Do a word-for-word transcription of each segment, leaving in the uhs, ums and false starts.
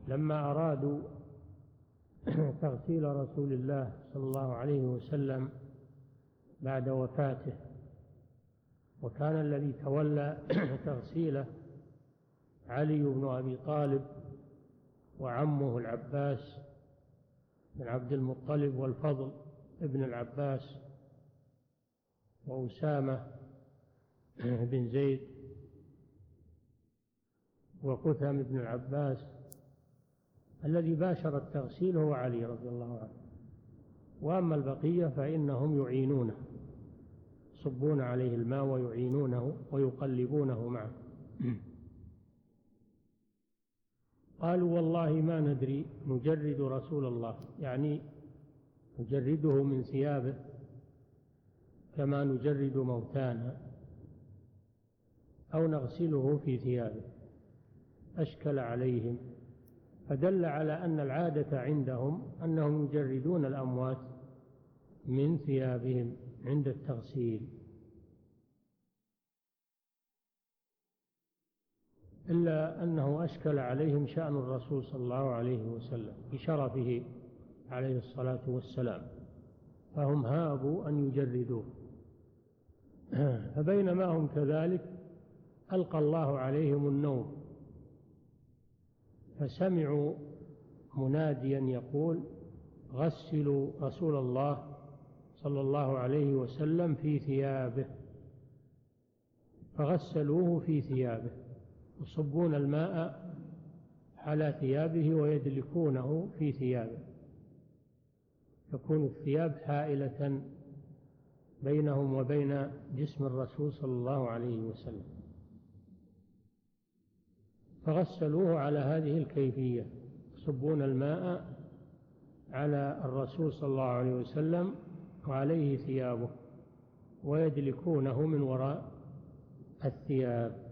لما أرادوا تغسيل رسول الله صلى الله عليه وسلم بعد وفاته، وكان الذي تولى تغسيله علي بن أبي طالب وعمه العباس بن عبد المطلب والفضل ابن العباس وأسامة بن زيد وقثم بن العباس، الذي باشر التغسيل هو علي رضي الله عنه، وأما البقية فإنهم يعينونه، يصبون عليه الماء ويعينونه ويقلبونه معه. قالوا والله ما ندري نجرد رسول الله، يعني نجرده من ثيابه كما نجرد موتانا، أو نغسله في ثيابه. أشكل عليهم، فدل على أن العادة عندهم أنهم يجردون الأموات من ثيابهم عند التغسيل، إلا أنه أشكل عليهم شأن الرسول صلى الله عليه وسلم بشرفه عليه الصلاة والسلام، فهم هابوا أن يجردوه. فبينما هم كذلك ألقى الله عليهم النوم، فسمعوا مناديا يقول: غسلوا رسول الله صلى الله عليه وسلم في ثيابه. فغسلوه في ثيابه، يصبون الماء على ثيابه ويدلكونه في ثيابه، تكون الثياب حائلة بينهم وبين جسم الرسول صلى الله عليه وسلم. فغسلوه على هذه الكيفية، يصبون الماء على الرسول صلى الله عليه وسلم وعليه ثيابه ويدلكونه من وراء الثياب.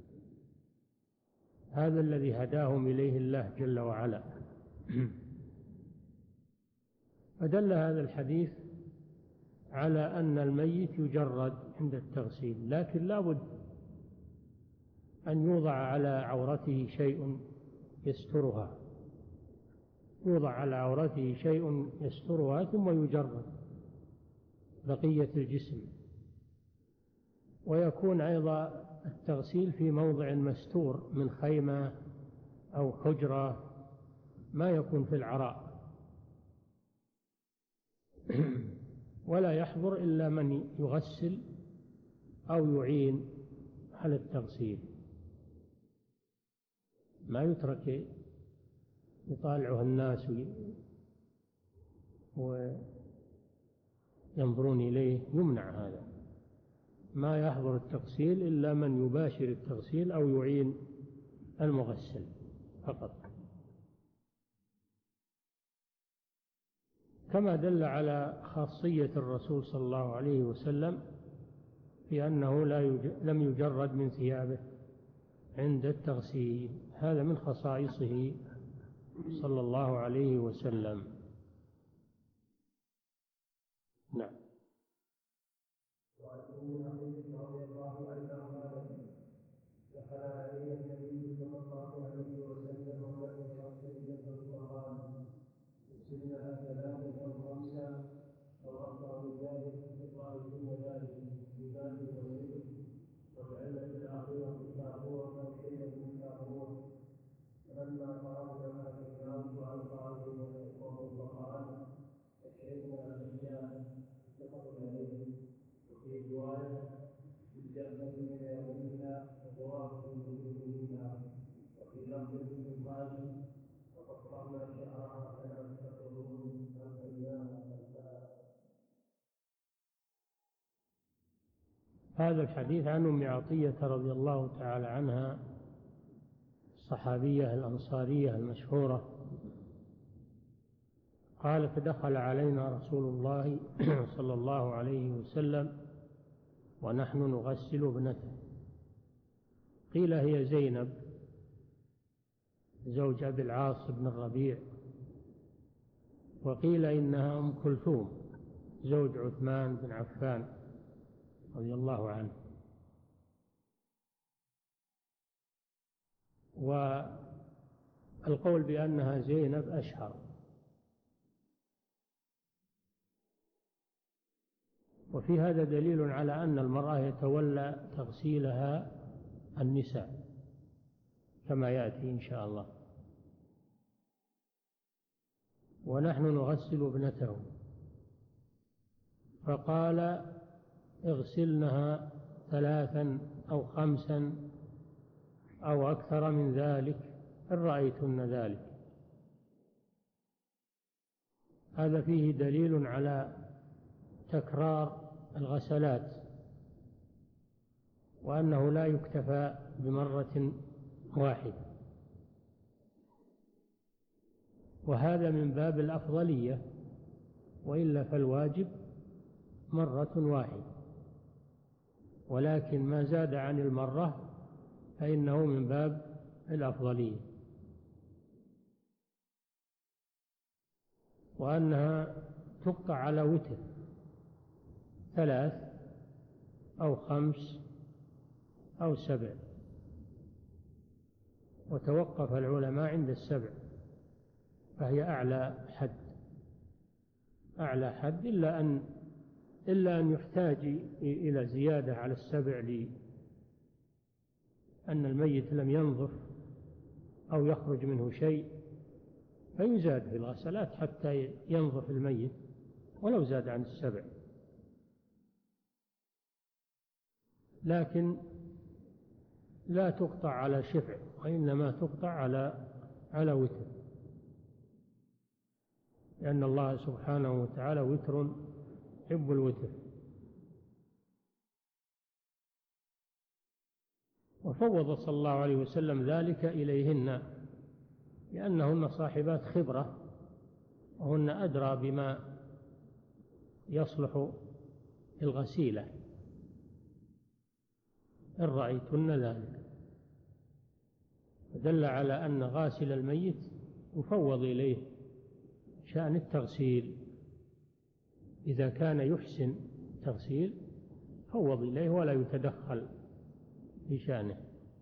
هذا الذي هداهم إليه الله جل وعلا. فدل هذا الحديث على أن الميت يجرد عند التغسيل، لكن لا بد أن يوضع على عورته شيء يسترها، يوضع على عورته شيء يسترها ثم يجرد بقية الجسم. ويكون أيضا التغسيل في موضع مستور من خيمة أو حجرة، ما يكون في العراء، ولا يحضر إلا من يغسل أو يعين على التغسيل، ما يترك يطالعه الناس وينظرون إليه، يمنع هذا. ما يحضر التغسيل إلا من يباشر التغسيل أو يعين المغسل فقط. كما دل على خاصية الرسول صلى الله عليه وسلم في أنه لا لم يجرد من ثيابه عند التغسيل، هذا من خصائصه صلى الله عليه وسلم. نعم. وعن ام عطيه رضي الله عنها قالت: دخل علي النبي صلى الله عليه وسلم ولم يغسل فقال: اغسلنها ثلاثه او خمسا او اكثر من ذلك، فقال: ثم ذلك بذلك وذلك، وجعلنا في الاخره كافورا وشيئا من كافور. فلما فرغنا ما ذكرناه عن قائل وقال: اشهدنا اشياء اتفق عليه. وفي روايه: بالجنه من يومنا وغراب من يومنا. وفي لفظ من قال: وقطعنا شعرها كما تقولون فانزلناها. هذا الحديث عن ام عطيه رضي الله تعالى عنها، الصحابيه الانصاريه المشهوره، قالت: دخل علينا رسول الله صلى الله عليه وسلم ونحن نغسل ابنته. قيل هي زينب زوج أبي العاص بن الربيع، وقيل إنها أم كلثوم زوج عثمان بن عفان رضي الله عنه. القول بأنها زينب أشهر. وفي هذا دليل على أن المرأة يتولى تغسيلها النساء كما يأتي إن شاء الله. ونحن نغسل ابنته، فقال اغسلنها ثلاثا أو خمسا أو أكثر من ذلك إن رأيتن ذلك. هذا فيه دليل على تكرار الغسلات، وأنه لا يكتفى بمرة واحدة، وهذا من باب الأفضلية، وإلا فالواجب مرة واحدة، ولكن ما زاد عن المرة فإنه من باب الأفضلية. وأنها تقطع على وتر ثلاث أو خمس أو سبع، وتوقف العلماء عند السبع، فهي أعلى حد أعلى حد إلا أن إلا أن يحتاج إلى زيادة على السبع لأن الميت لم ينظف أو يخرج منه شيء، فيزاد في الغسلات حتى ينظف الميت ولو زاد عن السبع. لكن لا تقطع على شفع، وإنما تقطع على على وتر، لأن الله سبحانه وتعالى وتر يحب الوتر. وفوض صلى الله عليه وسلم ذلك إليهن، لأنهن صاحبات خبرة، وهن أدرى بما يصلح الغسيلة إن رأيتن ذلك. دل على أن غاسل الميت يفوض إليه شأن التغسيل، إذا كان يحسن التغسيل فوض إليه ولا يتدخل في شأنه.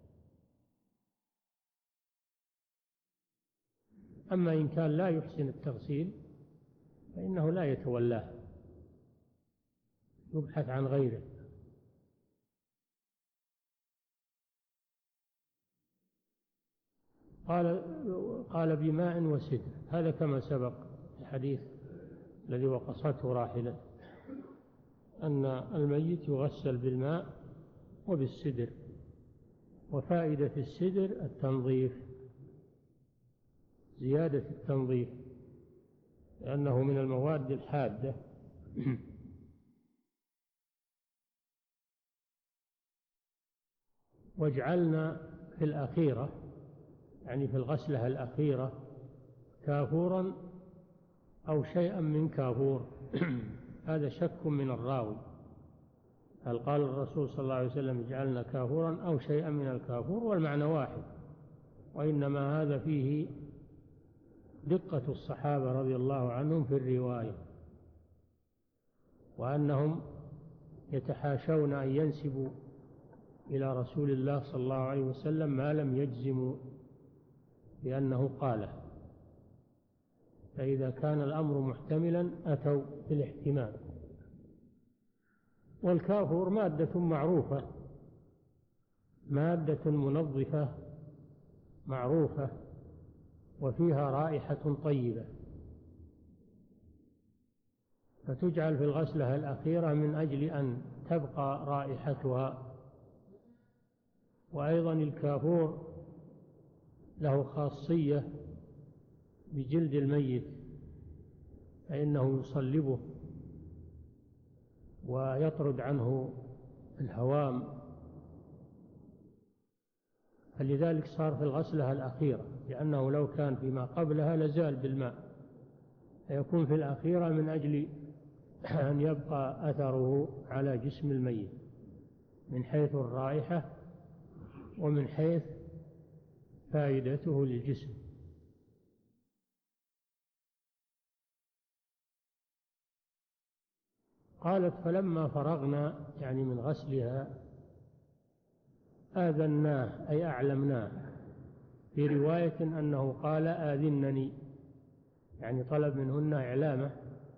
أما إن كان لا يحسن التغسيل فإنه لا يتولاه، يبحث عن غيره. قال قال بماء وسدر، هذا كما سبق الحديث الذي وقصته راحلة، أن الميت يغسل بالماء وبالسدر. وفائدة السدر التنظيف، زيادة التنظيف، لأنه من المواد الحادة. واجعلنا في الأخيرة، يعني في الغسلة الأخيرة، كافورا أو شيئا من كافور. هذا شك من الراوي، هل قال الرسول صلى الله عليه وسلم اجعلنا كافورا أو شيئا من الكافور، والمعنى واحد، وإنما هذا فيه دقة الصحابة رضي الله عنهم في الرواية، وأنهم يتحاشون أن ينسبوا إلى رسول الله صلى الله عليه وسلم ما لم يجزموا بأنه قاله، فإذا كان الأمر محتملا أتوا بالاحتمال. والكافور مادة معروفة، مادة منظفة معروفة، وفيها رائحة طيبة، فتجعل في الغسلة الأخيرة من أجل أن تبقى رائحتها. وأيضا الكافور له خاصية بجلد الميت، فإنه يصلبه ويطرد عنه الهوام، فلذلك صار في الغسلة الأخيرة، لأنه لو كان فيما قبلها لزال بالماء، فيكون في الأخيرة من أجل أن يبقى أثره على جسم الميت من حيث الرائحة ومن حيث فائدته للجسم. قالت فلما فرغنا، يعني من غسلها، آذناه أي أعلمناه في رواية أنه قال آذنني، يعني طلب منهن إعلامه،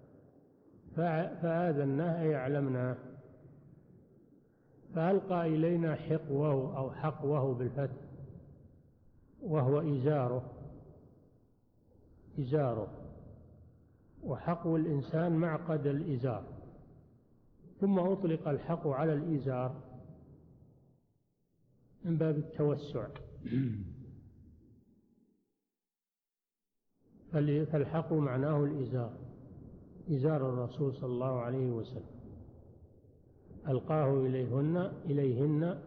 فآذناه أي أعلمناه. فألقى إلينا حقوه أو حقوه بالفتح، وهو إزاره إزاره وحقو الإنسان معقد الإزار، ثم أطلق الحق على الإزار من باب التوسع. فالحق معناه الإزار، إزار الرسول صلى الله عليه وسلم. ألقاه إليهن إليهن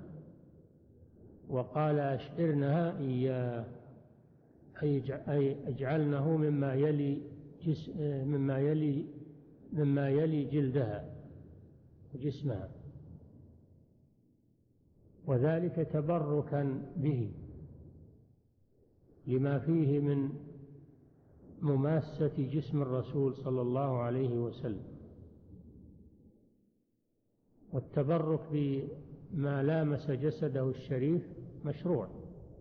وقال أشعرنها إياه، أي اجعلنه مما يلي جس مما يلي مما يلي جلدها وجسمها، وذلك تبركا به لما فيه من مماسة جسم الرسول صلى الله عليه وسلم. والتبرك بما لامس جسده الشريف مشروع،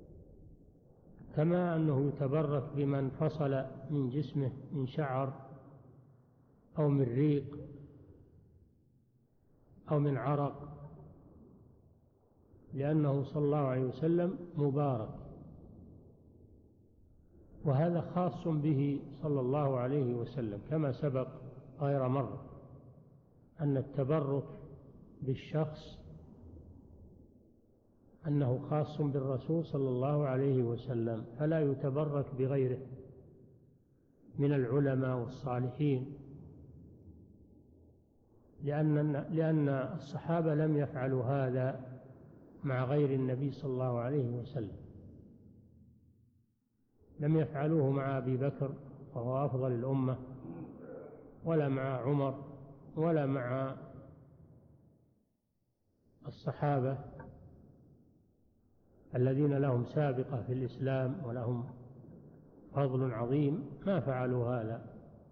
كما أنه يتبرك بما انفصل من جسمه من شعر أو من ريق أو من عرق، لأنه صلى الله عليه وسلم مبارك. وهذا خاص به صلى الله عليه وسلم، كما سبق غير مرة أن التبرك بالشخص أنه خاص بالرسول صلى الله عليه وسلم، فلا يتبرك بغيره من العلماء والصالحين، لأن لأن الصحابة لم يفعلوا هذا مع غير النبي صلى الله عليه وسلم، لم يفعلوه مع أبي بكر وهو أفضل الأمة، ولا مع عمر، ولا مع الصحابة الذين لهم سابقة في الإسلام ولهم فضل عظيم، ما فعلوا هذا،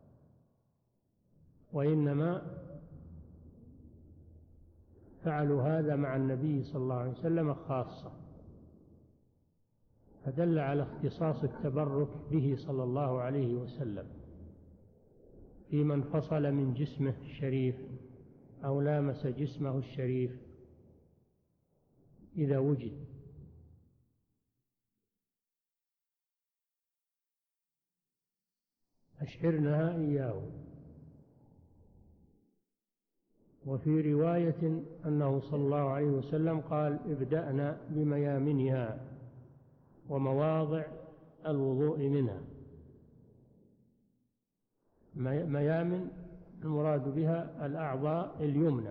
وإنما فعلوا هذا مع النبي صلى الله عليه وسلم خاصة، فدل على اختصاص التبرك به صلى الله عليه وسلم في من فصل من جسمه الشريف أو لامس جسمه الشريف إذا وجد. أشعرنها إياه. وفي رواية أنه صلى الله عليه وسلم قال ابدأنا بميامنها ومواضع الوضوء منها. ميامن المراد بها الأعضاء اليمنى،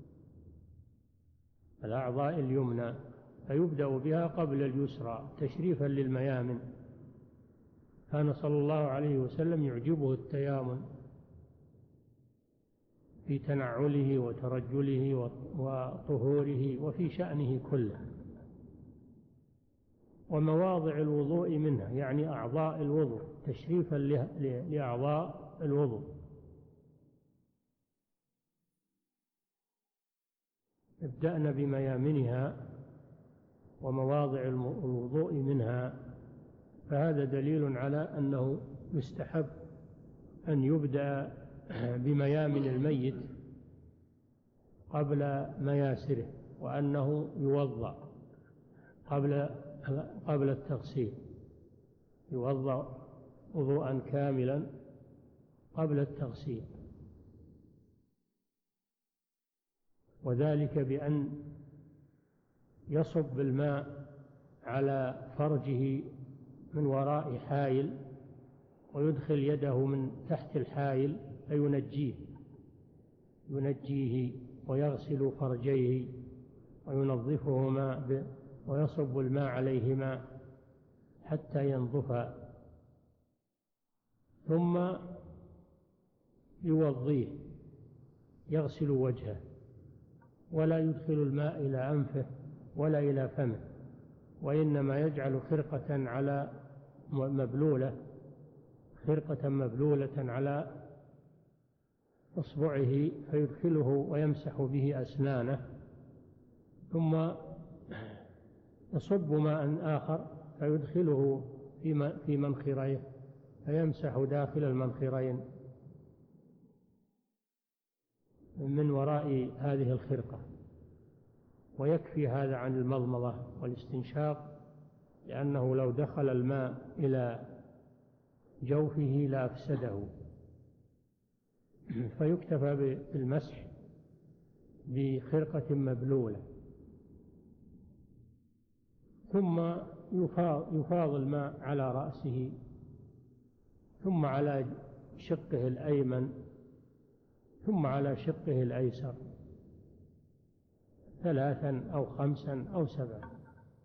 الأعضاء اليمنى، فيبدأ بها قبل اليسرى تشريفا للميامن. كان صلى الله عليه وسلم يعجبه التيامن في تنعله وترجله وطهوره وفي شأنه كله. ومواضع الوضوء منها يعني أعضاء الوضوء تشريفا لأعضاء الوضوء. ابدأنا بميامنها ومواضع الوضوء منها، فهذا دليل على أنه يستحب أن يبدأ بميامن الميت قبل مياسره، وأنه يوضأ قبل قبل التغسيل، يوضأ وضوءا كاملا قبل التغسيل، وذلك بأن يصب الماء على فرجه من وراء حائل ويدخل يده من تحت الحائل فينجيه ينجيه ويغسل فرجيه وينظفهما ويصب الماء عليهما حتى ينظفا، ثم يوضيه يغسل وجهه، ولا يدخل الماء إلى أنفه ولا إلى فمه، وإنما يجعل خرقة على مبلولة خرقة مبلولة على إصبعه فيدخله ويمسح به أسنانه، ثم يصب ماء آخر فيدخله في منخريه فيمسح داخل المنخرين من وراء هذه الخرقة، ويكفي هذا عن المضمضة والاستنشاق، لأنه لو دخل الماء إلى جوفه لأفسده، فيكتفى بالمسح بخرقة مبلولة، ثم يفاض, يفاض الماء على رأسه، ثم على شقه الأيمن، ثم على شقه الأيسر، ثلاثا أو خمسا أو سبعا.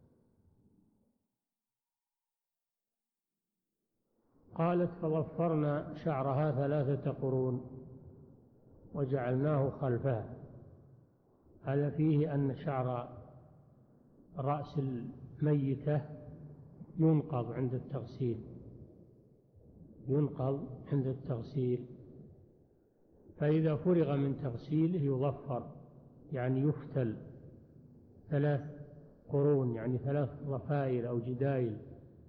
قالت: فضفرنا شعرها ثلاثة قرون وجعلناه خلفها. هذا فيه أن شعر رأس الميتة ينقض عند التغسيل، ينقض عند التغسيل، فإذا فرغ من تغسيله يضفر، يعني يفتل ثلاث قرون، يعني ثلاث ضفائر أو جدايل،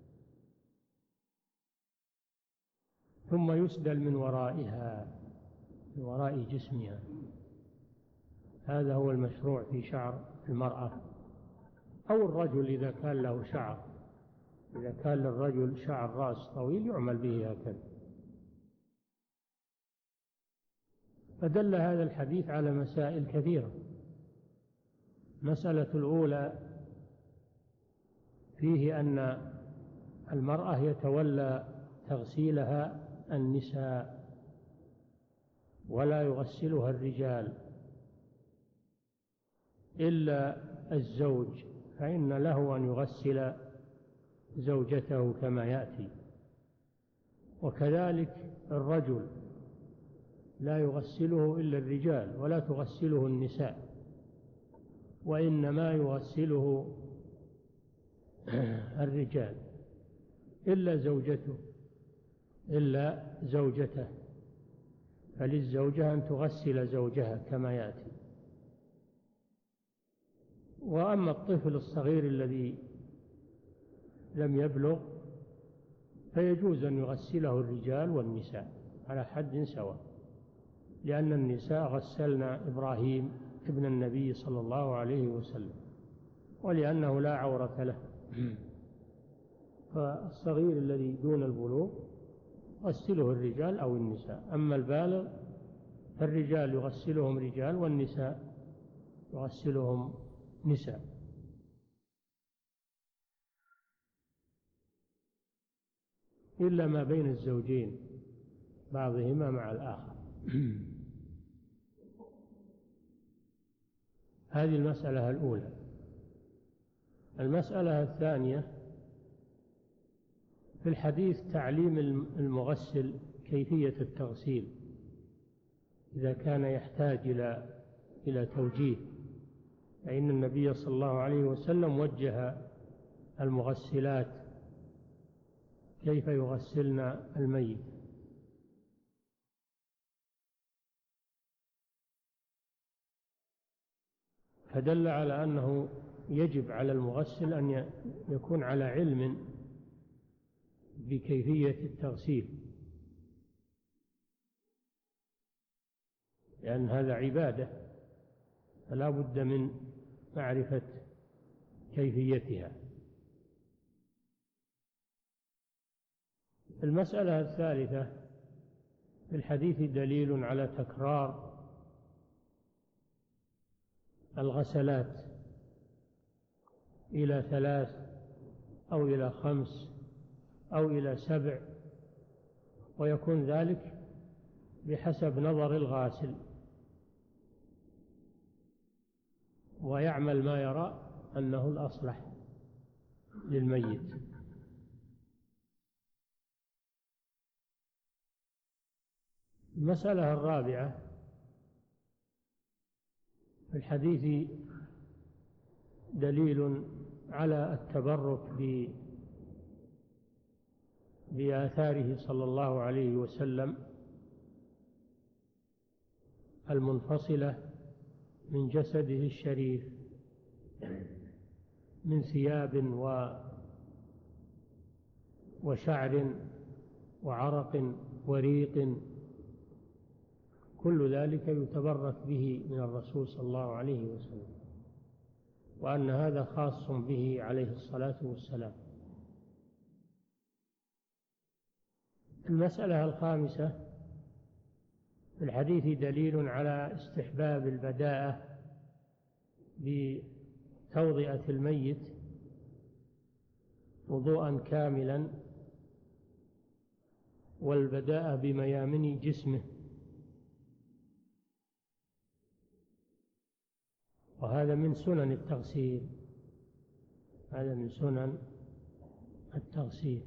ثم يسدل من ورائها، من وراء جسمها. هذا هو المشروع في شعر المرأة أو الرجل إذا كان له شعر، إذا كان للرجل شعر رأس طويل يعمل به هكذا. فدل هذا الحديث على مسائل كثيرة. مسألة الأولى فيه أن المرأة يتولى تغسيلها النساء ولا يغسلها الرجال إلا الزوج، فإن له أن يغسل زوجته كما يأتي. وكذلك الرجل لا يغسله إلا الرجال ولا تغسله النساء، وإنما يغسله الرجال إلا زوجته إلا زوجته فللزوجة أن تغسل زوجها كما يأتي. وأما الطفل الصغير الذي لم يبلغ فيجوز أن يغسله الرجال والنساء على حد سواء، لأن النساء غسلنا إبراهيم ابن النبي صلى الله عليه وسلم، ولأنه لا عورة له. فالصغير الذي دون البلوغ غسله الرجال أو النساء، أما البالغ فالرجال يغسلهم رجال والنساء يغسلهم نساء. إلا ما بين الزوجين بعضهما مع الآخر. هذه المسألة الأولى. المسألة الثانية في الحديث تعليم المغسل كيفية التغسيل إذا كان يحتاج إلى إلى توجيه، فإن النبي صلى الله عليه وسلم وجه المغسلات كيف يغسلن الميت. فدل على أنه يجب على المغسل أن يكون على علم بكيفية التغسيل، لأن هذا عبادة فلا بد من معرفة كيفيتها. المسألة الثالثة في الحديث دليل على تكرار الغسلات إلى ثلاث أو إلى خمس أو إلى سبع، ويكون ذلك بحسب نظر الغاسل، ويعمل ما يرى أنه الأصلح للميت. المسألة الرابعة في الحديث دليل على التبرك بآثاره صلى الله عليه وسلم المنفصلة من جسده الشريف من ثياب وشعر وعرق وريق، كل ذلك يتبرك به من الرسول صلى الله عليه وسلم، وأن هذا خاص به عليه الصلاة والسلام. المسألة الخامسة: في الحديث دليل على استحباب البداءة بتوضئة الميت وضوءا كاملا، والبداءة بميامن جسمه، وهذا من سنن التغسيل، هذا من سنن التغسيل.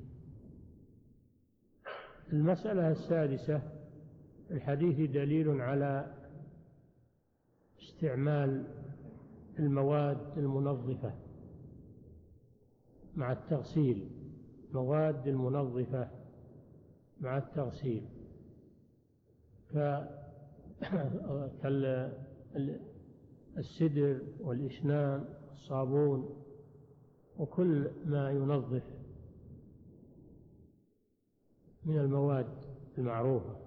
المسألة السادسة: الحديث دليل على استعمال المواد المنظفة مع التغسيل، مواد المنظفة مع التغسيل كالسدر والإشنان والصابون وكل ما ينظف من المواد المعروفة.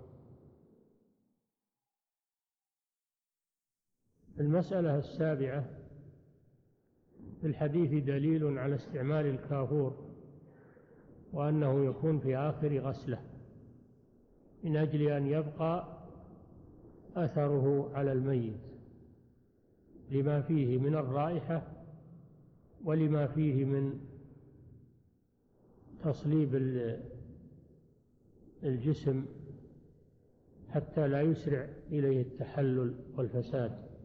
المسألة السابعة: في الحديث دليل على استعمال الكافور، وأنه يكون في آخر غسلة من أجل أن يبقى أثره على الميت، لما فيه من الرائحة ولما فيه من تصليب الجسم حتى لا يسرع إليه التحلل والفساد.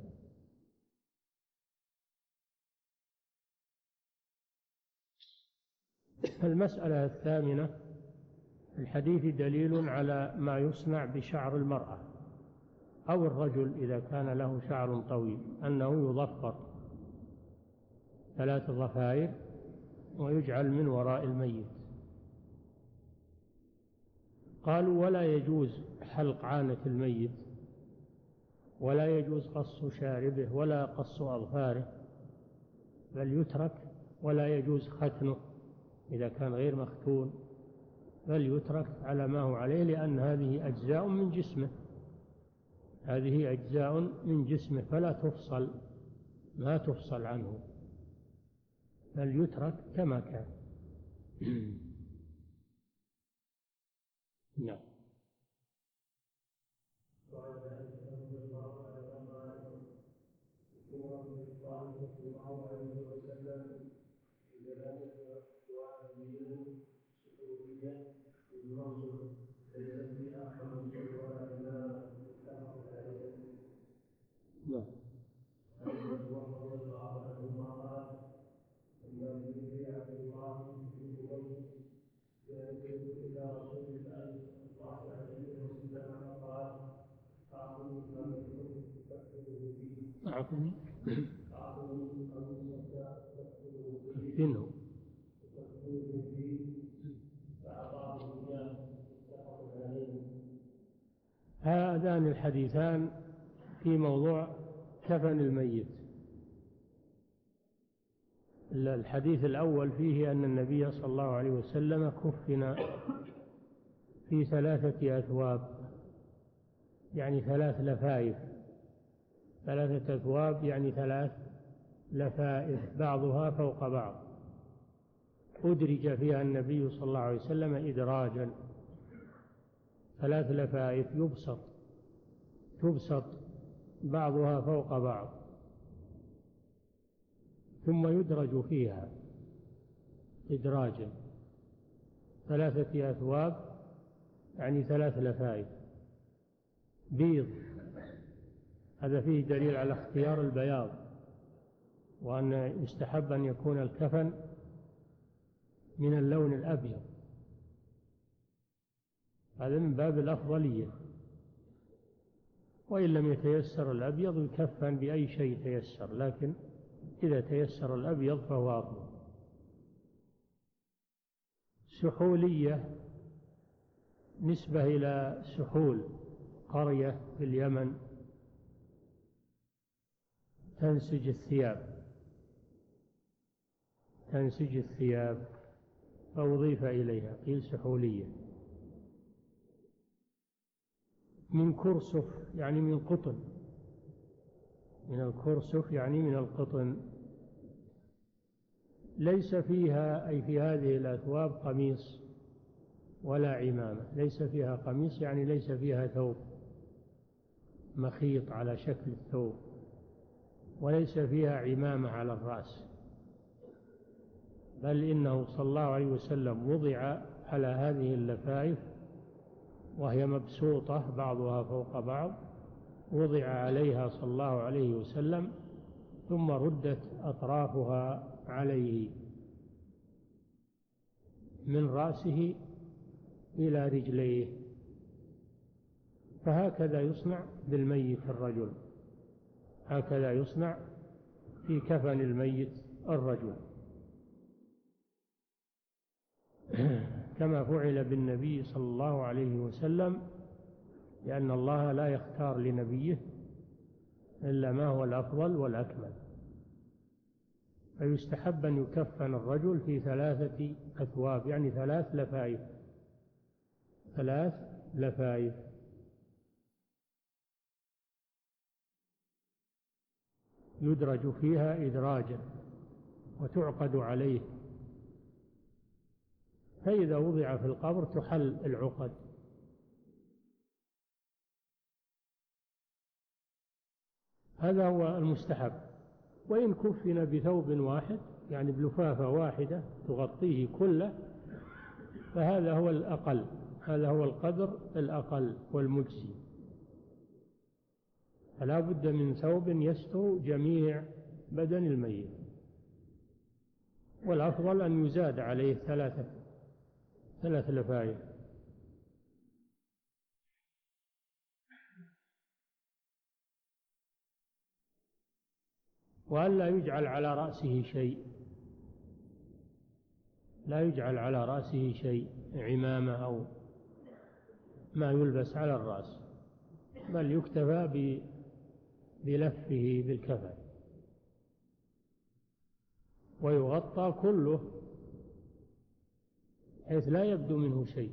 المسألة الثامنة: الحديث دليل على ما يصنع بشعر المرأة أو الرجل إذا كان له شعر طويل، أنه يضفر ثلاث ضفائر ويجعل من وراء الميت. قالوا: ولا يجوز حلق عانة الميت، ولا يجوز قص شاربه ولا قص أظفاره، بل يترك، ولا يجوز ختنه إذا كان غير مختون، بل يترك على ما هو عليه، لأن هذه أجزاء من جسمه، هذه أجزاء من جسمه فلا تفصل، ما تفصل عنه، بل يترك كما كان. نعم. أعطني كفنه. هذان الحديثان في موضوع كفن الميت. الحديث الأول فيه أن النبي صلى الله عليه وسلم كفن في ثلاثة أثواب، يعني ثلاث لفائف، ثلاثة أثواب يعني ثلاث لفائف بعضها فوق بعض، أدرج فيها النبي صلى الله عليه وسلم إدراجا، ثلاث لفائف يبسط تبسط بعضها فوق بعض، ثم يدرج فيها إدراجا، ثلاثة أثواب يعني ثلاث لفائف بيض. هذا فيه دليل على اختيار البياض، وأن يستحب أن يكون الكفن من اللون الأبيض، هذا من باب الأفضلية. وإن لم يتيسر الأبيض يكفن بأي شيء تيسر، لكن إذا تيسر الأبيض فهو أفضل. سحولية نسبة إلى سحول قرية في اليمن تنسج الثياب تنسج الثياب فأضيف إليها، قيل سحولية. من كرسف يعني من قطن، من الكرسف يعني من القطن. ليس فيها أي في هذه الأثواب قميص ولا عمامة، ليس فيها قميص يعني ليس فيها ثوب مخيط على شكل الثوب، وليس فيها عمامة على الرأس، بل إنه صلى الله عليه وسلم وضع على هذه اللفائف وهي مبسوطة بعضها فوق بعض، وضع عليها صلى الله عليه وسلم ثم ردت أطرافها عليه من رأسه إلى رجليه. فهكذا يصنع بالميت الرجل، هكذا يصنع في كفن الميت الرجل كما فعل بالنبي صلى الله عليه وسلم، لأن الله لا يختار لنبيه إلا ما هو الأفضل والأكمل. فيستحب أن يكفن الرجل في ثلاثة أثواب، يعني ثلاث لفائف، ثلاث لفائف. يدرج فيها إدراجا وتعقد عليه، فإذا وضع في القبر تحل العقد. هذا هو المستحب. وإن كفن بثوب واحد يعني بلفافة واحدة تغطيه كله فهذا هو الأقل، هذا هو القدر الأقل والمجزي. فلا بد من ثوب يستر جميع بدن الميت، والأفضل أن يزاد عليه ثلاثة ثلاث لفائف. وأن لا يجعل على رأسه شيء، لا يجعل على رأسه شيء، عمامة أو ما يلبس على الرأس، بل يكتفى بلفه بالكفن ويغطى كله حيث لا يبدو منه شيء.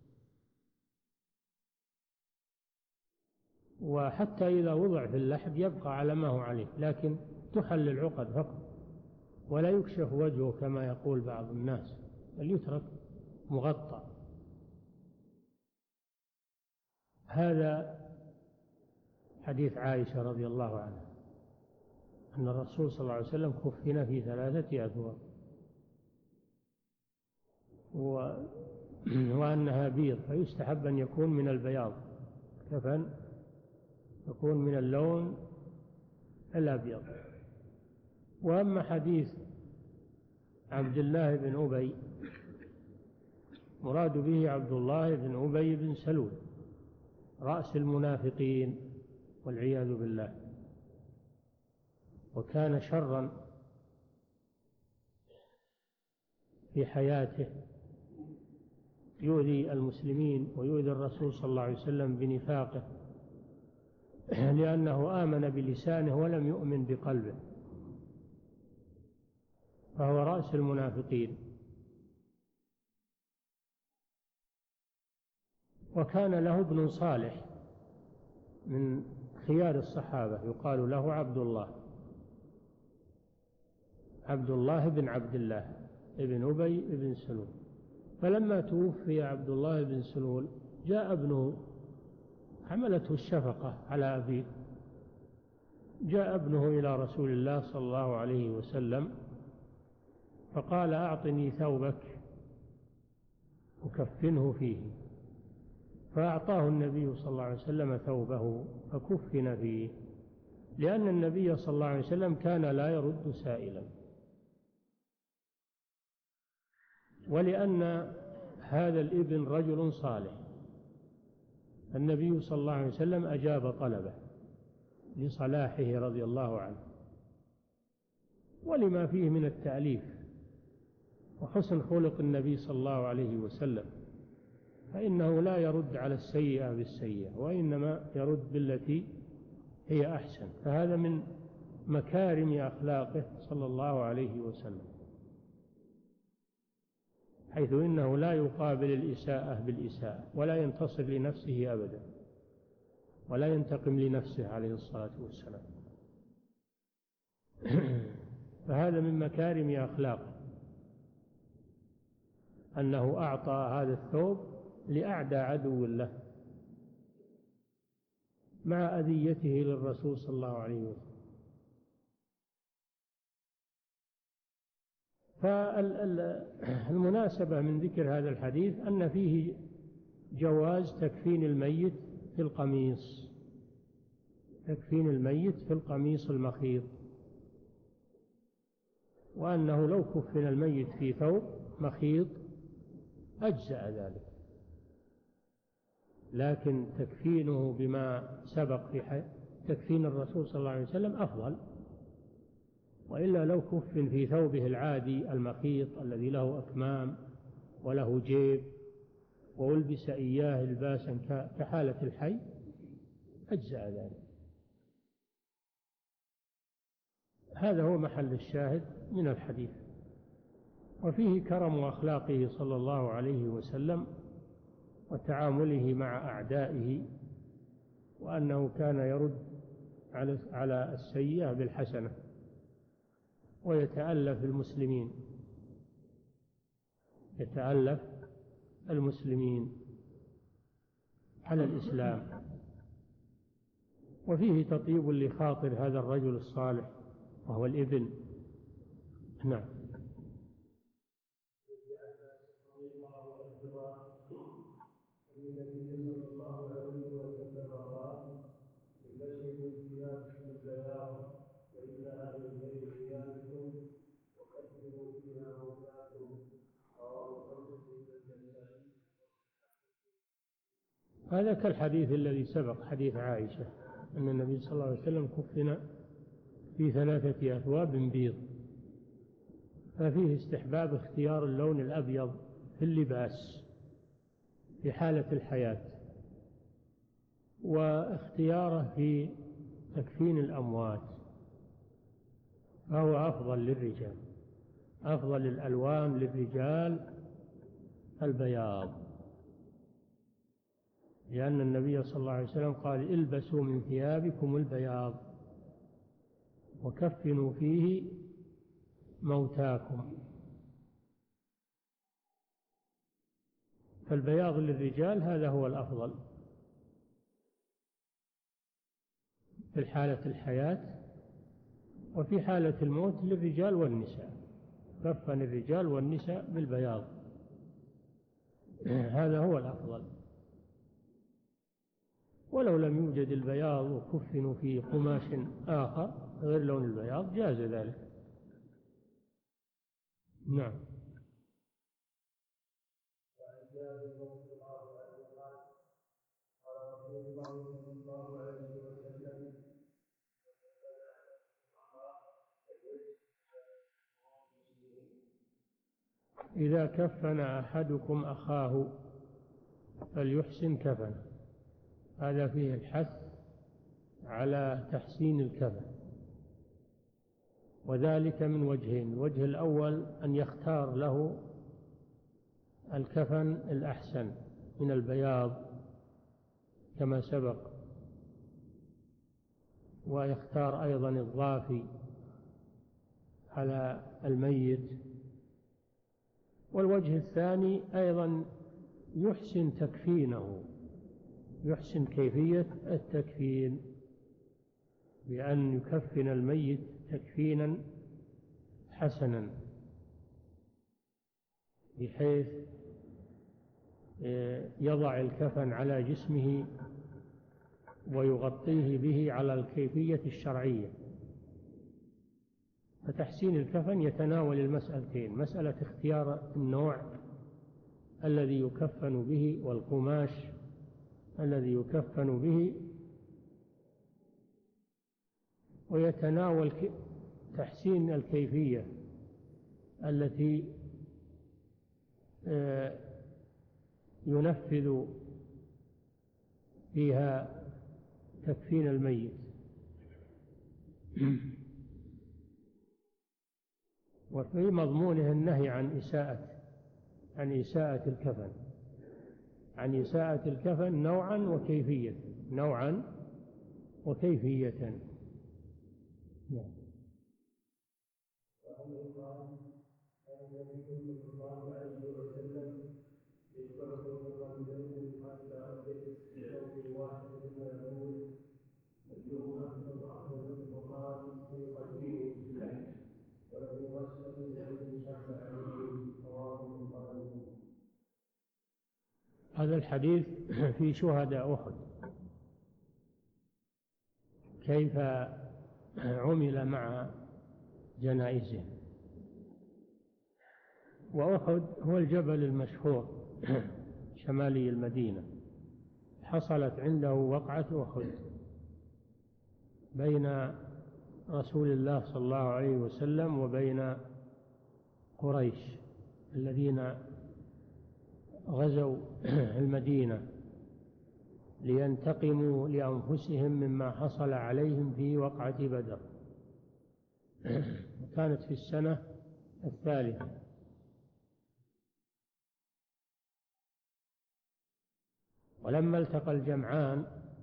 وحتى إذا وضع في اللحد يبقى على ما هو عليه، لكن تحل العقد فقط، ولا يكشف وجهه كما يقول بعض الناس، بل يترك مغطى. هذا حديث عائشة رضي الله عنها أن الرسول صلى الله عليه وسلم كفن في ثلاثة أثواب، و... وأنها بيض، فيستحب أن يكون من البياض، كفن يكون من اللون الأبيض. وأما حديث عبد الله بن أبي، مراد به عبد الله بن أبي بن سلول رأس المنافقين والعياذ بالله، وكان شرا في حياته، يؤذي المسلمين ويؤذي الرسول صلى الله عليه وسلم بنفاقه، لأنه آمن بلسانه ولم يؤمن بقلبه، فهو رأس المنافقين. وكان له ابن صالح من خيار الصحابة يقال له عبد الله، عبد الله بن عبد الله ابن أبي بن سلول. فلما توفي عبد الله بن سلول جاء ابنه، حملته الشفقة على أبيه، جاء ابنه إلى رسول الله صلى الله عليه وسلم فقال أعطني ثوبك أكفنه فيه، فأعطاه النبي صلى الله عليه وسلم ثوبه فكفن فيه، لأن النبي صلى الله عليه وسلم كان لا يرد سائلا، ولأن هذا الابن رجل صالح، النبي صلى الله عليه وسلم أجاب طلبه لصلاحه رضي الله عنه، ولما فيه من التأليف وحسن خلق النبي صلى الله عليه وسلم، فإنه لا يرد على السيئة بالسيئة، وإنما يرد بالتي هي أحسن، فهذا من مكارم أخلاقه صلى الله عليه وسلم. حيث إنه لا يقابل الإساءة بالإساءة ولا ينتصر لنفسه أبدا ولا ينتقم لنفسه عليه الصلاة والسلام. فهذا من مكارم أخلاقه أنه أعطى هذا الثوب لأعدى عدو له مع أذيته للرسول صلى الله عليه وسلم. فالمناسبة من ذكر هذا الحديث أن فيه جواز تكفين الميت في القميص، تكفين الميت في القميص المخيط، وأنه لو كفن الميت في ثوب مخيط أجزأ ذلك، لكن تكفينه بما سبق في تكفين الرسول صلى الله عليه وسلم أفضل. وإلا لو كفن في ثوبه العادي المخيط الذي له أكمام وله جيب وألبس إياه لباسا كحالة الحي أجزأ ذلك. هذا هو محل الشاهد من الحديث. وفيه كرم أخلاقه صلى الله عليه وسلم وتعامله مع أعدائه، وأنه كان يرد على السيئة بالحسنة ويتألف المسلمين، يتألف المسلمين على الإسلام. وفيه تطيب لخاطر هذا الرجل الصالح وهو الابن. نعم. النبي صلى الله عليه وسلم قال: "لبشروا ثيابكم البياض فإنها من غير ثيابكم وكفروا فيها موتاكم." هذا كالحديث الذي سبق، حديث عائشة أن النبي صلى الله عليه وسلم كفن في ثلاثة أثواب بيض، ففيه استحباب اختيار اللون الأبيض في اللباس في حالة الحياة، واختياره في تكفين الأموات، فهو أفضل للرجال، أفضل الألوان للرجال البياض، لأن النبي صلى الله عليه وسلم قال: البسوا من ثيابكم البياض وكفنوا فيه موتاكم. فالبياض للرجال هذا هو الأفضل في حالة الحياة، وفي حالة الموت للرجال والنساء، كفن الرجال والنساء بالبياض، هذا هو الأفضل. ولو لم يوجد البياض وكفنوا في قماش آخر غير لون البياض جاز ذلك. نعم. إذا كفن أحدكم أخاه فليحسن كفنه، هذا فيه الحث على تحسين الكفن، وذلك من وجهين: الوجه الأول أن يختار له الكفن الأحسن من البياض كما سبق، ويختار أيضا الضافي على الميت. والوجه الثاني أيضا يحسن تكفينه، يحسن كيفية التكفين بأن يكفن الميت تكفينا حسنا، بحيث يضع الكفن على جسمه ويغطيه به على الكيفية الشرعية. فتحسين الكفن يتناول المسألتين: مسألة اختيار النوع الذي يكفن به والقماش الذي يكفن به، ويتناول تحسين الكيفية التي ينفذ فيها تكفين الميت. وفي مضمونه النهي عن إساءة عن إساءة الكفن، عن إساءة الكفن نوعا وكيفية، نوعا وكيفية. نعم. وأنه قال كان النبي صلى الله عليه وسلم يذكره من الليل حتى أصبح بثوب واحد من الأول اليوم أكثر أحمد وقال في قديم ولم يوسل لأجل شخص عليه رواه البخاري. هذا الحديث في شهداء أحد كيف عمل مع جنائزهم. وأحد هو الجبل المشهور شمالي المدينة، حصلت عنده وقعة أحد بين رسول الله صلى الله عليه وسلم وبين قريش الذين غزوا المدينة لينتقموا لأنفسهم مما حصل عليهم في وقعة بدر. كانت في السنة الثالثة. ولما التقى الجمعان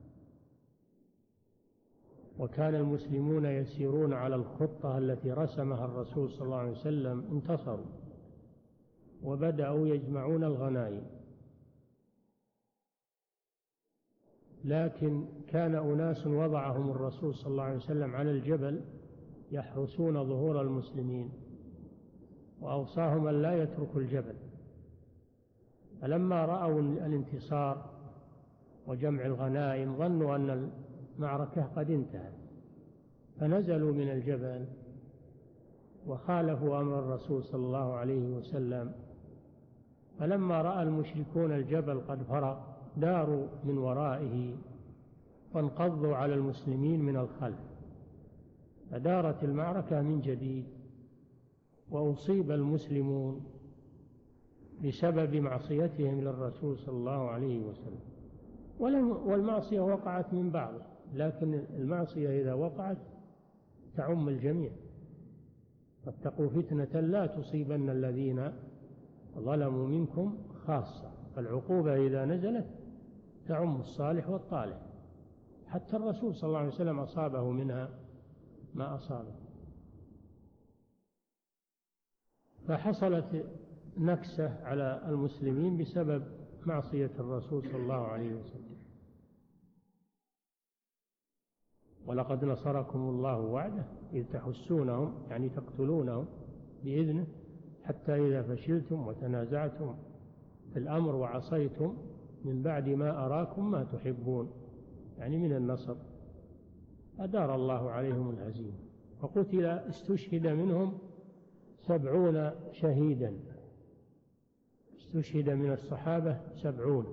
وكان المسلمون يسيرون على الخطة التي رسمها الرسول صلى الله عليه وسلم انتصروا وبدأوا يجمعون الغنائم، لكن كان أناس وضعهم الرسول صلى الله عليه وسلم على الجبل يحرسون ظهور المسلمين، وأوصاهم أن لا يتركوا الجبل. فلما رأوا الانتصار وجمع الغنائم ظنوا أن المعركة قد انتهت، فنزلوا من الجبل وخالفوا أمر الرسول صلى الله عليه وسلم. فلما رأى المشركون الجبل قد فرغ داروا من ورائه وانقضوا على المسلمين من الخلف، فدارت المعركة من جديد وأصيب المسلمون بسبب معصيتهم للرسول صلى الله عليه وسلم. والمعصية وقعت من بعض، لكن المعصية إذا وقعت تعم الجميع. فاتقوا فتنة لا تصيبن الذين ظلموا منكم خاصة. فالعقوبة إذا نزلت تعم الصالح والطالح، حتى الرسول صلى الله عليه وسلم أصابه منها ما أصابه. فحصلت نكسة على المسلمين بسبب معصية الرسول صلى الله عليه وسلم. ولقد نصركم الله وعده إذ تحسونهم يعني تقتلونهم بإذنه حتى إذا فشلتم وتنازعتم في الأمر وعصيتم من بعد ما أراكم ما تحبون، يعني من النصر، أدار الله عليهم الهزيمة. وقتل استشهد منهم سبعون شهيدا، استشهد من الصحابة سبعون،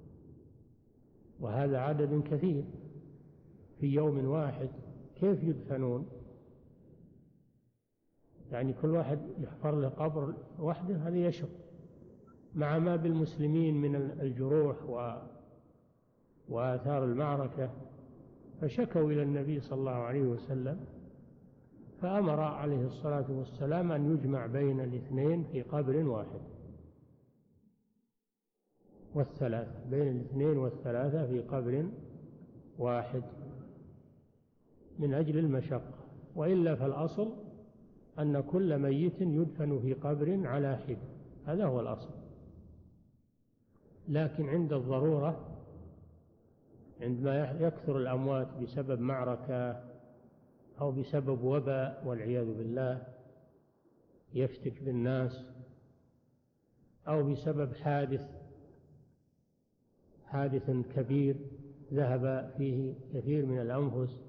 وهذا عدد كثير في يوم واحد. كيف يدفنون؟ يعني كل واحد يحفر له قبر وحده، هذا يشق، مع ما بالمسلمين من الجروح وآثار المعركة. فشكوا إلى النبي صلى الله عليه وسلم، فأمر عليه الصلاة والسلام أن يجمع بين الاثنين في قبر واحد، والثلاثة بين الاثنين والثلاثة في قبر واحد من أجل المشقة. وإلا فالأصل أن كل ميت يدفن في قبر على حد، هذا هو الأصل. لكن عند الضرورة، عندما يكثر الأموات بسبب معركة أو بسبب وباء والعياذ بالله يفتك بالناس، أو بسبب حادث حادث كبير ذهب فيه كثير من الأنفس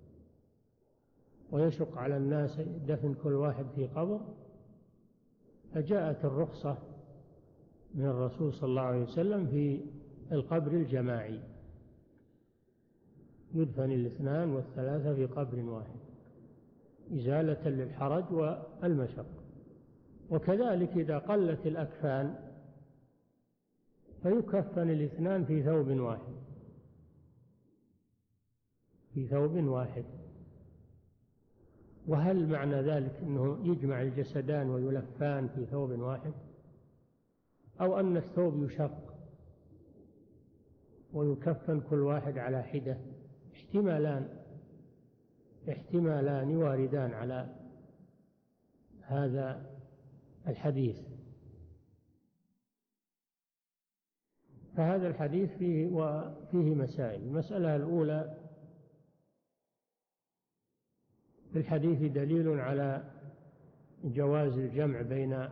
ويشق على الناس دفن كل واحد في قبر، فجاءت الرخصة من الرسول صلى الله عليه وسلم في القبر الجماعي، يدفن الاثنان والثلاثة في قبر واحد إزالة للحرج والمشقة. وكذلك إذا قلت الأكفان فيكفن الاثنان في ثوب واحد في ثوب واحد. وهل معنى ذلك أنه يجمع الجسدان ويلفان في ثوب واحد؟ أو أن الثوب يشق ويكفن كل واحد على حدة. احتمالان احتمالان واردان على هذا الحديث. فهذا الحديث فيه وفيه مسائل. المسألة الأولى: في الحديث دليل على جواز الجمع بين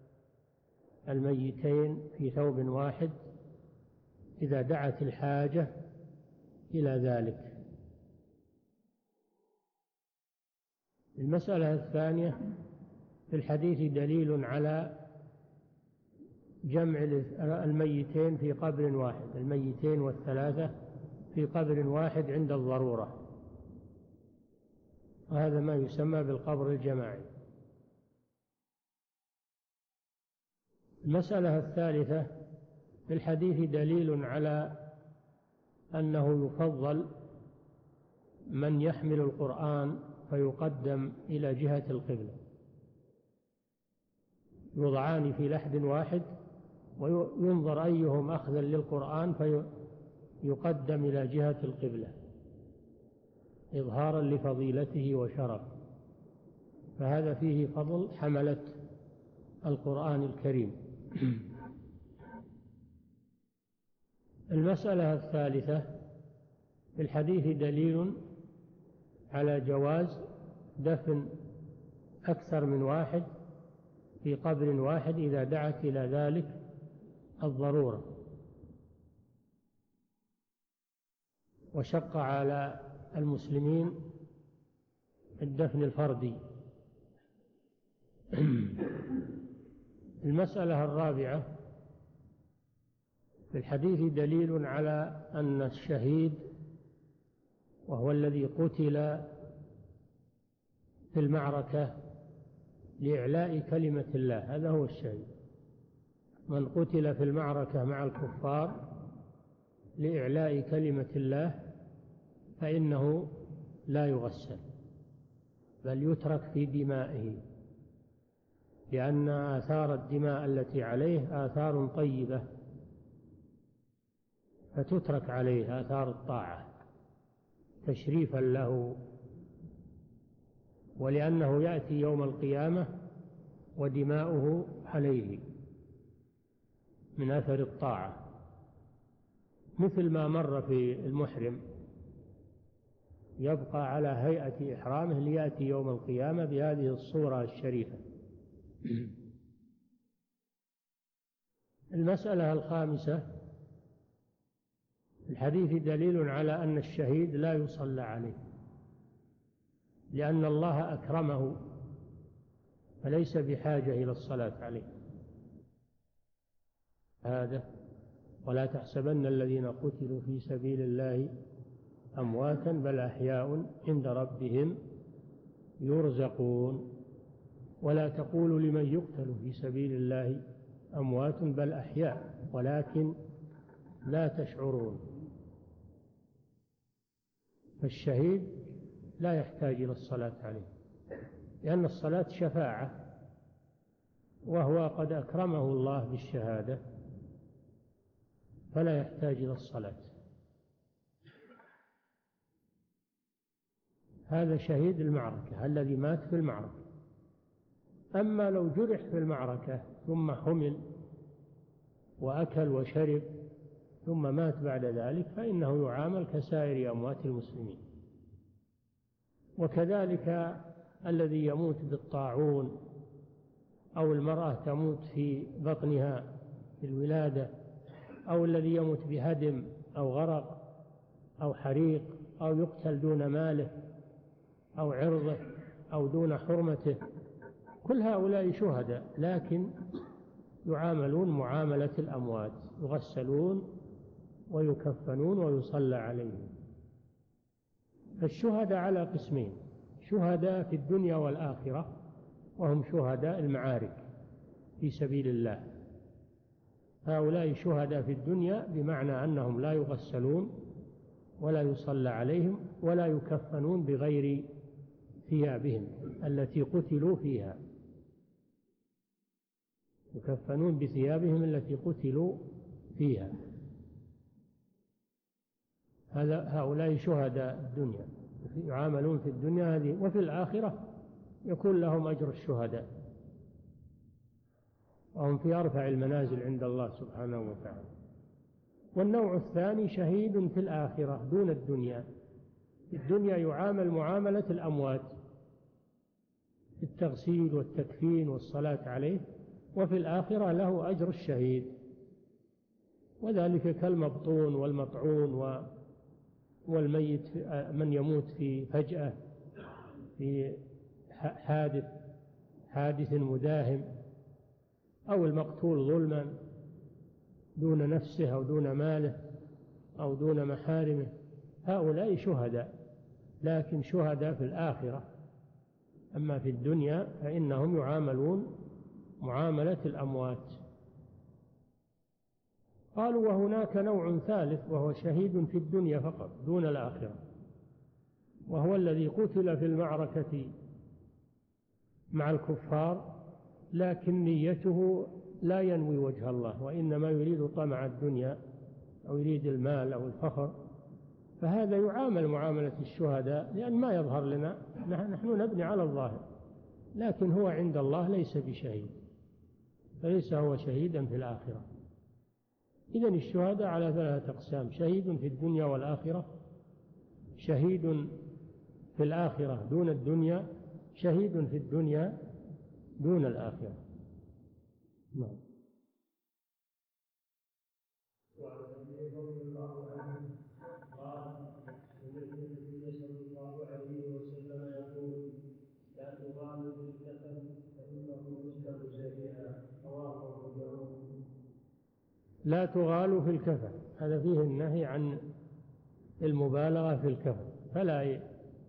الميتين في ثوب واحد إذا دعت الحاجة إلى ذلك. المسألة الثانية: في الحديث دليل على جمع الميتين في قبر واحد، الميتين والثلاثة في قبر واحد عند الضرورة، وهذا ما يسمى بالقبر الجماعي. المسألة الثالثة: في الحديث دليل على أنه يفضل من يحمل القرآن فيقدم إلى جهة القبلة، يوضعان في لحد واحد وينظر أيهم أخذا للقرآن فيقدم إلى جهة القبلة إظهارا لفضيلته وشرف، فهذا فيه فضل حملة القرآن الكريم. المسألة الثالثة: في الحديث دليل على جواز دفن أكثر من واحد في قبر واحد إذا دعت إلى ذلك الضرورة وشق على المسلمين الدفن الفردي. المسألة الرابعة: في الحديث دليل على أن الشهيد وهو الذي قتل في المعركة لإعلاء كلمة الله، هذا هو الشهيد. من قتل في المعركة مع الكفار لإعلاء كلمة الله فإنه لا يغسل بل يترك في دمائه، لأن آثار الدماء التي عليه آثار طيبة فتترك عليه آثار الطاعة تشريفا له، ولأنه يأتي يوم القيامة ودماؤه عليه من أثر الطاعة، مثل ما مر في المحرم يبقى على هيئة إحرامه ليأتي يوم القيامة بهذه الصورة الشريفة. المسألة الخامسة: الحديث دليل على أن الشهيد لا يصلى عليه لأن الله أكرمه فليس بحاجة إلى الصلاة عليه. هذا: ولا تحسبن الذين قتلوا في سبيل الله أمواتا بل أحياء عند ربهم يرزقون. ولا تقولوا لمن يقتل في سبيل الله أموات بل أحياء ولكن لا تشعرون. فالشهيد لا يحتاج إلى الصلاة عليه لأن الصلاة شفاعة، وهو قد أكرمه الله بالشهادة فلا يحتاج إلى الصلاة. هذا شهيد المعركة الذي مات في المعركة. أما لو جرح في المعركة ثم حمل وأكل وشرب ثم مات بعد ذلك فإنه يعامل كسائر أموات المسلمين. وكذلك الذي يموت بالطاعون أو المرأة تموت في بطنها في الولادة أو الذي يموت بهدم أو غرق أو حريق أو يقتل دون ماله أو عرضه أو دون حرمته، كل هؤلاء شهداء لكن يعاملون معاملة الأموات، يغسلون ويكفنون ويصلى عليهم. فالشهداء على قسمين: شهداء في الدنيا والآخرة وهم شهداء المعارك في سبيل الله. هؤلاء شهداء في الدنيا بمعنى أنهم لا يغسلون ولا يصلى عليهم ولا يكفنون بغير ثيابهم التي قتلوا فيها. يكفنون بثيابهم التي قتلوا فيها. هذا هؤلاء شهداء الدنيا، يعاملون في الدنيا هذه، وفي الآخرة يكون لهم أجر الشهداء، وهم في أرفع المنازل عند الله سبحانه وتعالى. والنوع الثاني شهيد في الآخرة دون الدنيا. في الدنيا يعامل معاملة الأموات، التغسيل والتكفين والصلاة عليه، وفي الآخرة له أجر الشهيد، وذلك كالمبطون والمطعون والميت من يموت في فجأة في حادث حادث مداهم، أو المقتول ظلما دون نفسه أو دون ماله أو دون محارمه. هؤلاء شهداء، لكن شهداء في الآخرة. أما في الدنيا فإنهم يعاملون معاملة الأموات. قالوا وهناك نوع ثالث وهو شهيد في الدنيا فقط دون الآخرة، وهو الذي قتل في المعركة مع الكفار، لكن نيته لا ينوي وجه الله، وإنما يريد طمع الدنيا أو يريد المال أو الفخر، فهذا يعامل معاملة الشهداء، لأن ما يظهر لنا، نحن نبني على الظاهر، لكن هو عند الله ليس بشهيد، فليس هو شهيدا في الآخرة. إذن الشهداء على ثلاثة أقسام: شهيد في الدنيا والآخرة، شهيد في الآخرة دون الدنيا، شهيد في الدنيا دون الآخرة. نعم. وعن ابي رضي الله عنه قال: سمعت النبي صلى الله عليه وسلم يقول: لا تغالوا بالكفن فانه يسلب سريعا. رواه ابو داود. لا تغالوا في الكفن، هذا فيه النهي عن المبالغة في الكفن، فلا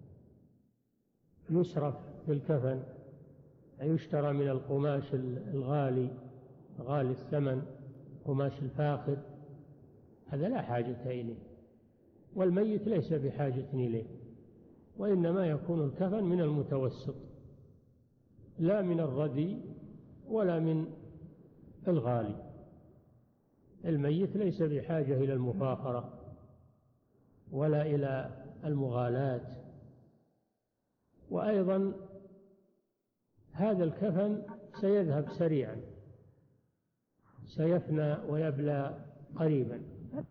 يسرف في الكفن، يشترى من القماش الغالي غالي الثمن، قماش الفاخر، هذا لا حاجة إليه، والميت ليس بحاجة إليه، وإنما يكون الكفن من المتوسط، لا من الردي ولا من الغالي. الميت ليس بحاجة إلى المفاخرة ولا إلى المغالاة. وأيضا هذا الكفن سيذهب سريعا، سيفنى ويبلى قريبا.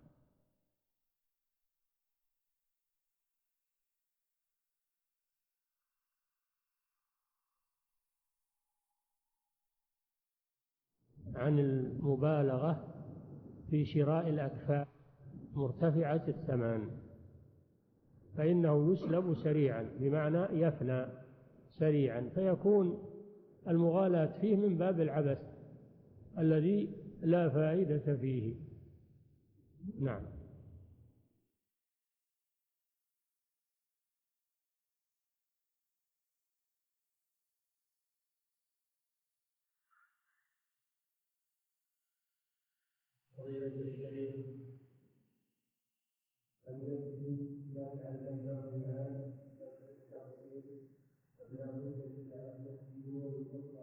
عن المبالغة في شراء الأكفان مرتفعة الثمن، فإنه يسلب سريعا، بمعنى يفنى سريعا، فيكون المغالاة فيه من باب العبث الذي لا فائدة فيه. نعم. فضيلة الشيخ، الذي لا تعلمنا من هذا التعصيب ولا بد من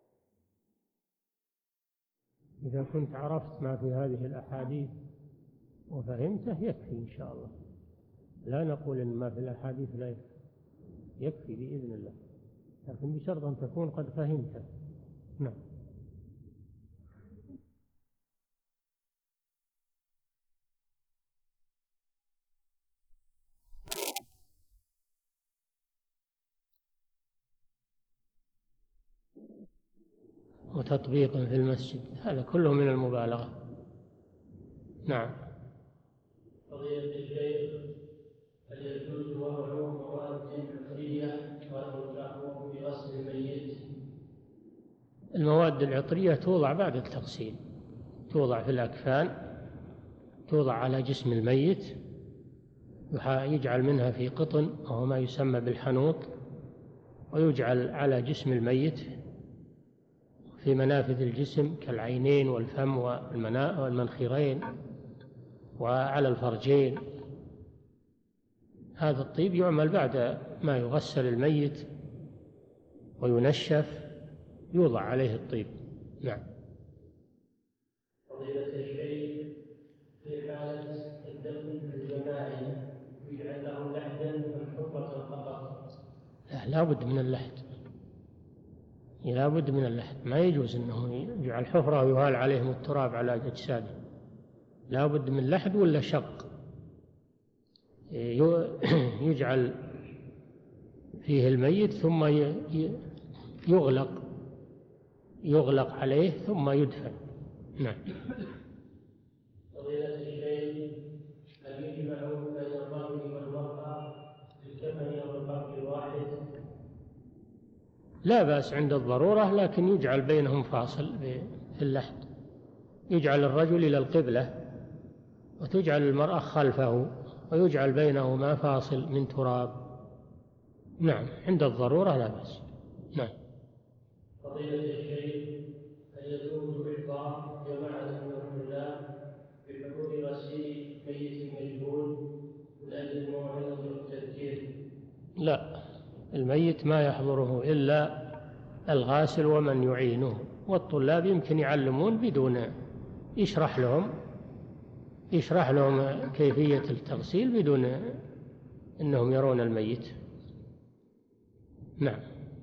إذا كنت عرفت ما في هذه الأحاديث وفهمته يكفي إن شاء الله، لا نقول إن ما في الأحاديث لا يكفي، يكفي بإذن الله، لكن بشرط أن تكون قد فهمته. نعم. وتطبيق في المسجد، هذا كله من المبالغة. نعم. فضيلة الشيخ، هل يجوز وضع مواد عطرية وتطلق في غسل الميت؟ المواد العطرية توضع بعد التغسيل، توضع في الأكفان، توضع على جسم الميت، يجعل منها في قطن وهو ما يسمى بالحنوط، ويجعل على جسم الميت في منافذ الجسم كالعينين والفم والمنخرين وعلى الفرجين. هذا الطيب يعمل بعد ما يغسل الميت وينشف، يوضع عليه الطيب. نعم. لا بد من اللحد، لا بد من اللحد، ما يجوز أنه يجعل حفرة ويهال عليهم التراب على أجسادهم، لا بد من لحد ولا شق، يجعل فيه الميت ثم يغلق يغلق عليه ثم يدفن. نعم. فضيلة الشيخ، هل يجمع بين الرجل والمرأة في الكفن أو القبر الواحد؟ لا بأس عند الضرورة، لكن يجعل بينهم فاصل في اللحد، يجعل الرجل إلى القبلة وتجعل المرأة خلفه ويجعل بينهما فاصل من تراب. نعم، عند الضرورة لا بأس. نعم. فضيلة الشيخ، هل يجوز إحضار جماعة من الطلاب بحضور غسيل ميت مجهول من أجل الموعظة والتذكير؟ لا، الميت ما يحضره إلا الغاسل ومن يعينه، والطلاب يمكن يعلمون بدون يشرح لهم يشرح لهم كيفية التغسيل بدون أنهم يرون الميت. نعم.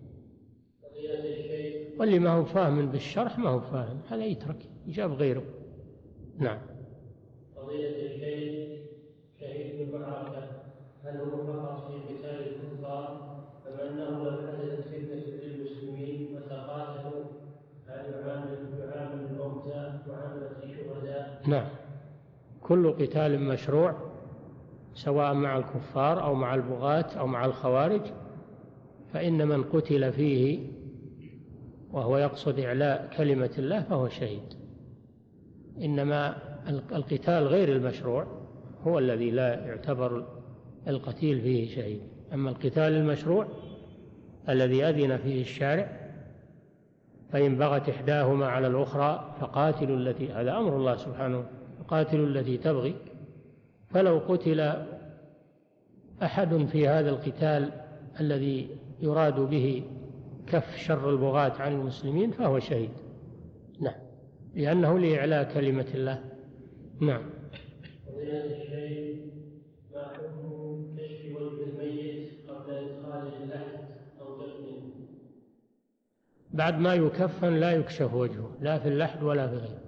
واللي ما هو فاهم بالشرح ما هو فاهم، هذا يترك يجاب غيره. نعم. فضيلة الشيخ، شهيد المعركة هل هو فقط في قتال الكفار أم أنه لو حدثت فتنة للمسلمين وتقاتلوا هل يعامل يعامل الموتى معاملة الشهداء؟ نعم، كل قتال مشروع سواء مع الكفار أو مع البغاة أو مع الخوارج، فإن من قتل فيه وهو يقصد إعلاء كلمة الله فهو شهيد. إنما القتال غير المشروع هو الذي لا يعتبر القتيل فيه شهيد. أما القتال المشروع الذي أذن فيه الشارع فإن بغت إحداهما على الأخرى فقاتلوا التي، هذا أمر الله سبحانه، فقاتلوا التي تبغي، فلو قتل أحد في هذا القتال الذي يراد به كف شر البغاة عن المسلمين فهو شهيد. نعم، لأنه لإعلاء كلمة الله. نعم. فضيلة الشيخ، ما حكم كشف وجه الميت قبل إدخال اللحد أو دفنه؟ بعد ما يكفن لا يكشف وجهه لا في اللحد ولا في غيره.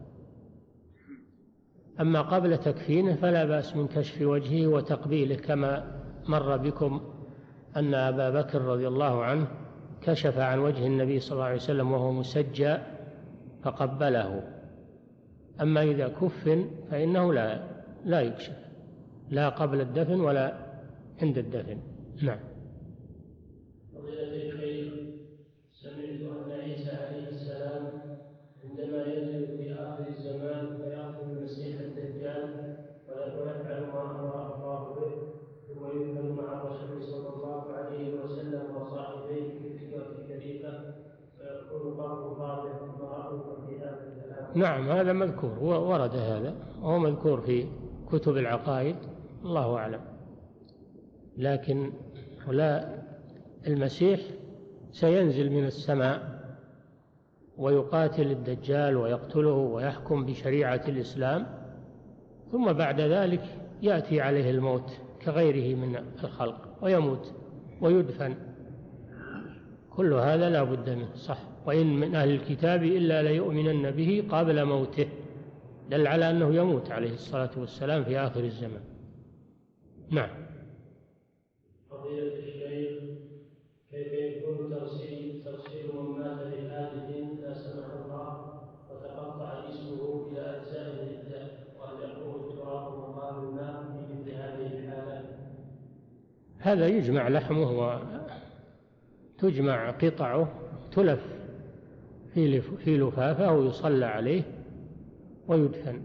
أما قبل تكفينه فلا بأس من كشف وجهه وتقبيله، كما مر بكم أن أبا بكر رضي الله عنه كشف عن وجه النبي صلى الله عليه وسلم وهو مسجى فقبله. أما إذا كفن فإنه لا لا يكشف لا قبل الدفن ولا عند الدفن. نعم. فضيلة الشيخ، سمعت أن عيسى عليه السلام عندما ينزل في آخر الزمان فيأخذ المسيح الدجال ويفعل ما أمر الله به ثم يدفن مع الرسول صلى الله عليه وسلم وصاحبيه في سيرة شريفة فيكون قبره فاضحا ورأوه في هذا الكلام. نعم، هذا مذكور ورد، هذا هو مذكور في كتب العقائد، الله أعلم. لكن لا، المسيح سينزل من السماء ويقاتل الدجال ويقتله ويحكم بشريعة الإسلام، ثم بعد ذلك يأتي عليه الموت كغيره من الخلق ويموت ويدفن. كل هذا لا بد منه، صح. وإن من أهل الكتاب إلا ليؤمنن به قبل موته، دل على أنه يموت عليه الصلاة والسلام في آخر الزمان. نعم. فضيلة الشيخ، كيف يكون تغسيل تغسيل من مات بحادث لا سمح الله وتقطع جسمه إلى أجزاء الردة، وأن يكون التراب مقام الماء في مثل هذه الحالات؟ هذا يجمع لحمه وتجمع قطعه تلف في لفافة ويصلى عليه ويدفن.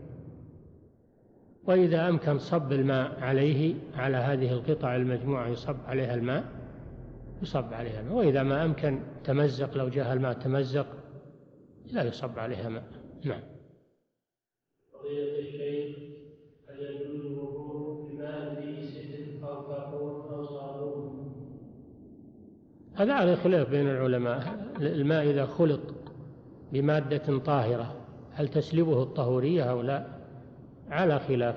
وإذا أمكن صب الماء عليه على هذه القطع المجموعة يصب عليها الماء يصب عليها الماء، وإذا ما أمكن تمزق، لو جاء الماء تمزق لا يصب عليها ماء. نعم. فضيلة الشيخ، هل يجوز الوضوء بماء فيه سدر أو كافور أو صابون؟ هذا على خلاف بين العلماء. الماء إذا خلط بمادة طاهرة هل تسلبه الطهورية أو لا؟ على خلاف.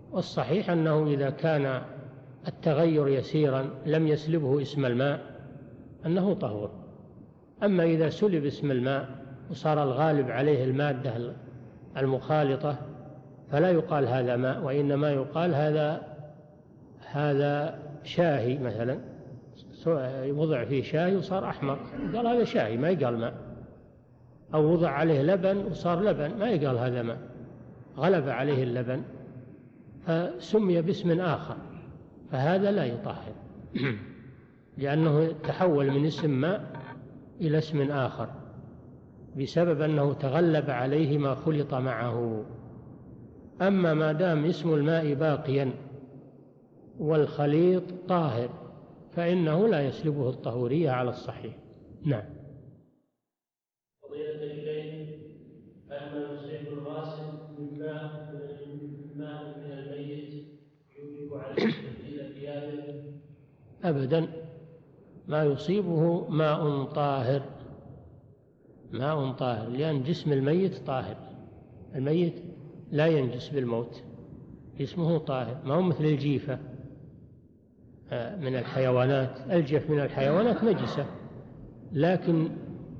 والصحيح أنه إذا كان التغير يسيرا لم يسلبه اسم الماء أنه طهور. أما إذا سلب اسم الماء وصار الغالب عليه المادة المخالطة فلا يقال هذا ماء، وإنما يقال هذا هذا شاهي مثلا، وضع فيه شاهي وصار أحمر قال هذا شاهي، ما يقال ماء. أو وضع عليه لبن وصار لبن، ما يقال هذا ماء، غلب عليه اللبن فسمي باسم آخر، فهذا لا يطهر لأنه تحول من اسم ماء إلى اسم آخر بسبب أنه تغلب عليه ما خلط معه. أما ما دام اسم الماء باقيا والخليط طاهر فإنه لا يسلبه الطهورية على الصحيح. نعم. فضيلة الشيخ، هل ما يصيب الغاسل من ماء من الميت يوجب عليه تبديل ثيابه؟ أبدا، ما يصيبه ماء طاهر، ماء طاهر، لأن جسم الميت طاهر، الميت لا ينجس بالموت، جسمه طاهر، ما هو مثل الجيفة من الحيوانات. الجيف من الحيوانات نجسة، لكن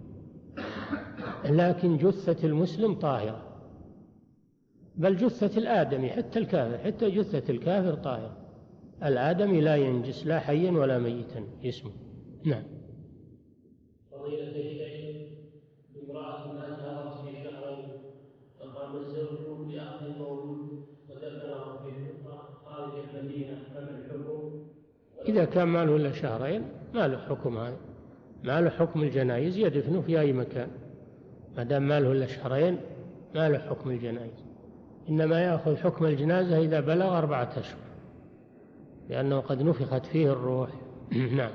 لكن جثة المسلم طاهرة، بل جثة الآدمي حتى الكافر، حتى جثة الكافر طاهرة. الآدمي لا ينجس لا حيا ولا ميتا جسمه. نعم. فضيلة الشيخ، امرأة أجهرت في شهرين فقام الزوج بأخذ المولود ودفنه في الحفرة خارج المدينة، فما الحكم؟ إذا كان ما له إلا شهرين ما له حكم، هذا ما له حكم الجنائز، يدفنه في أي مكان ما دام ما له إلا شهرين، ما له حكم الجنائز. إنما يأخذ حكم الجنازة إذا بلغ أربعة أشهر، لأنه قد نفخت فيه الروح. نعم.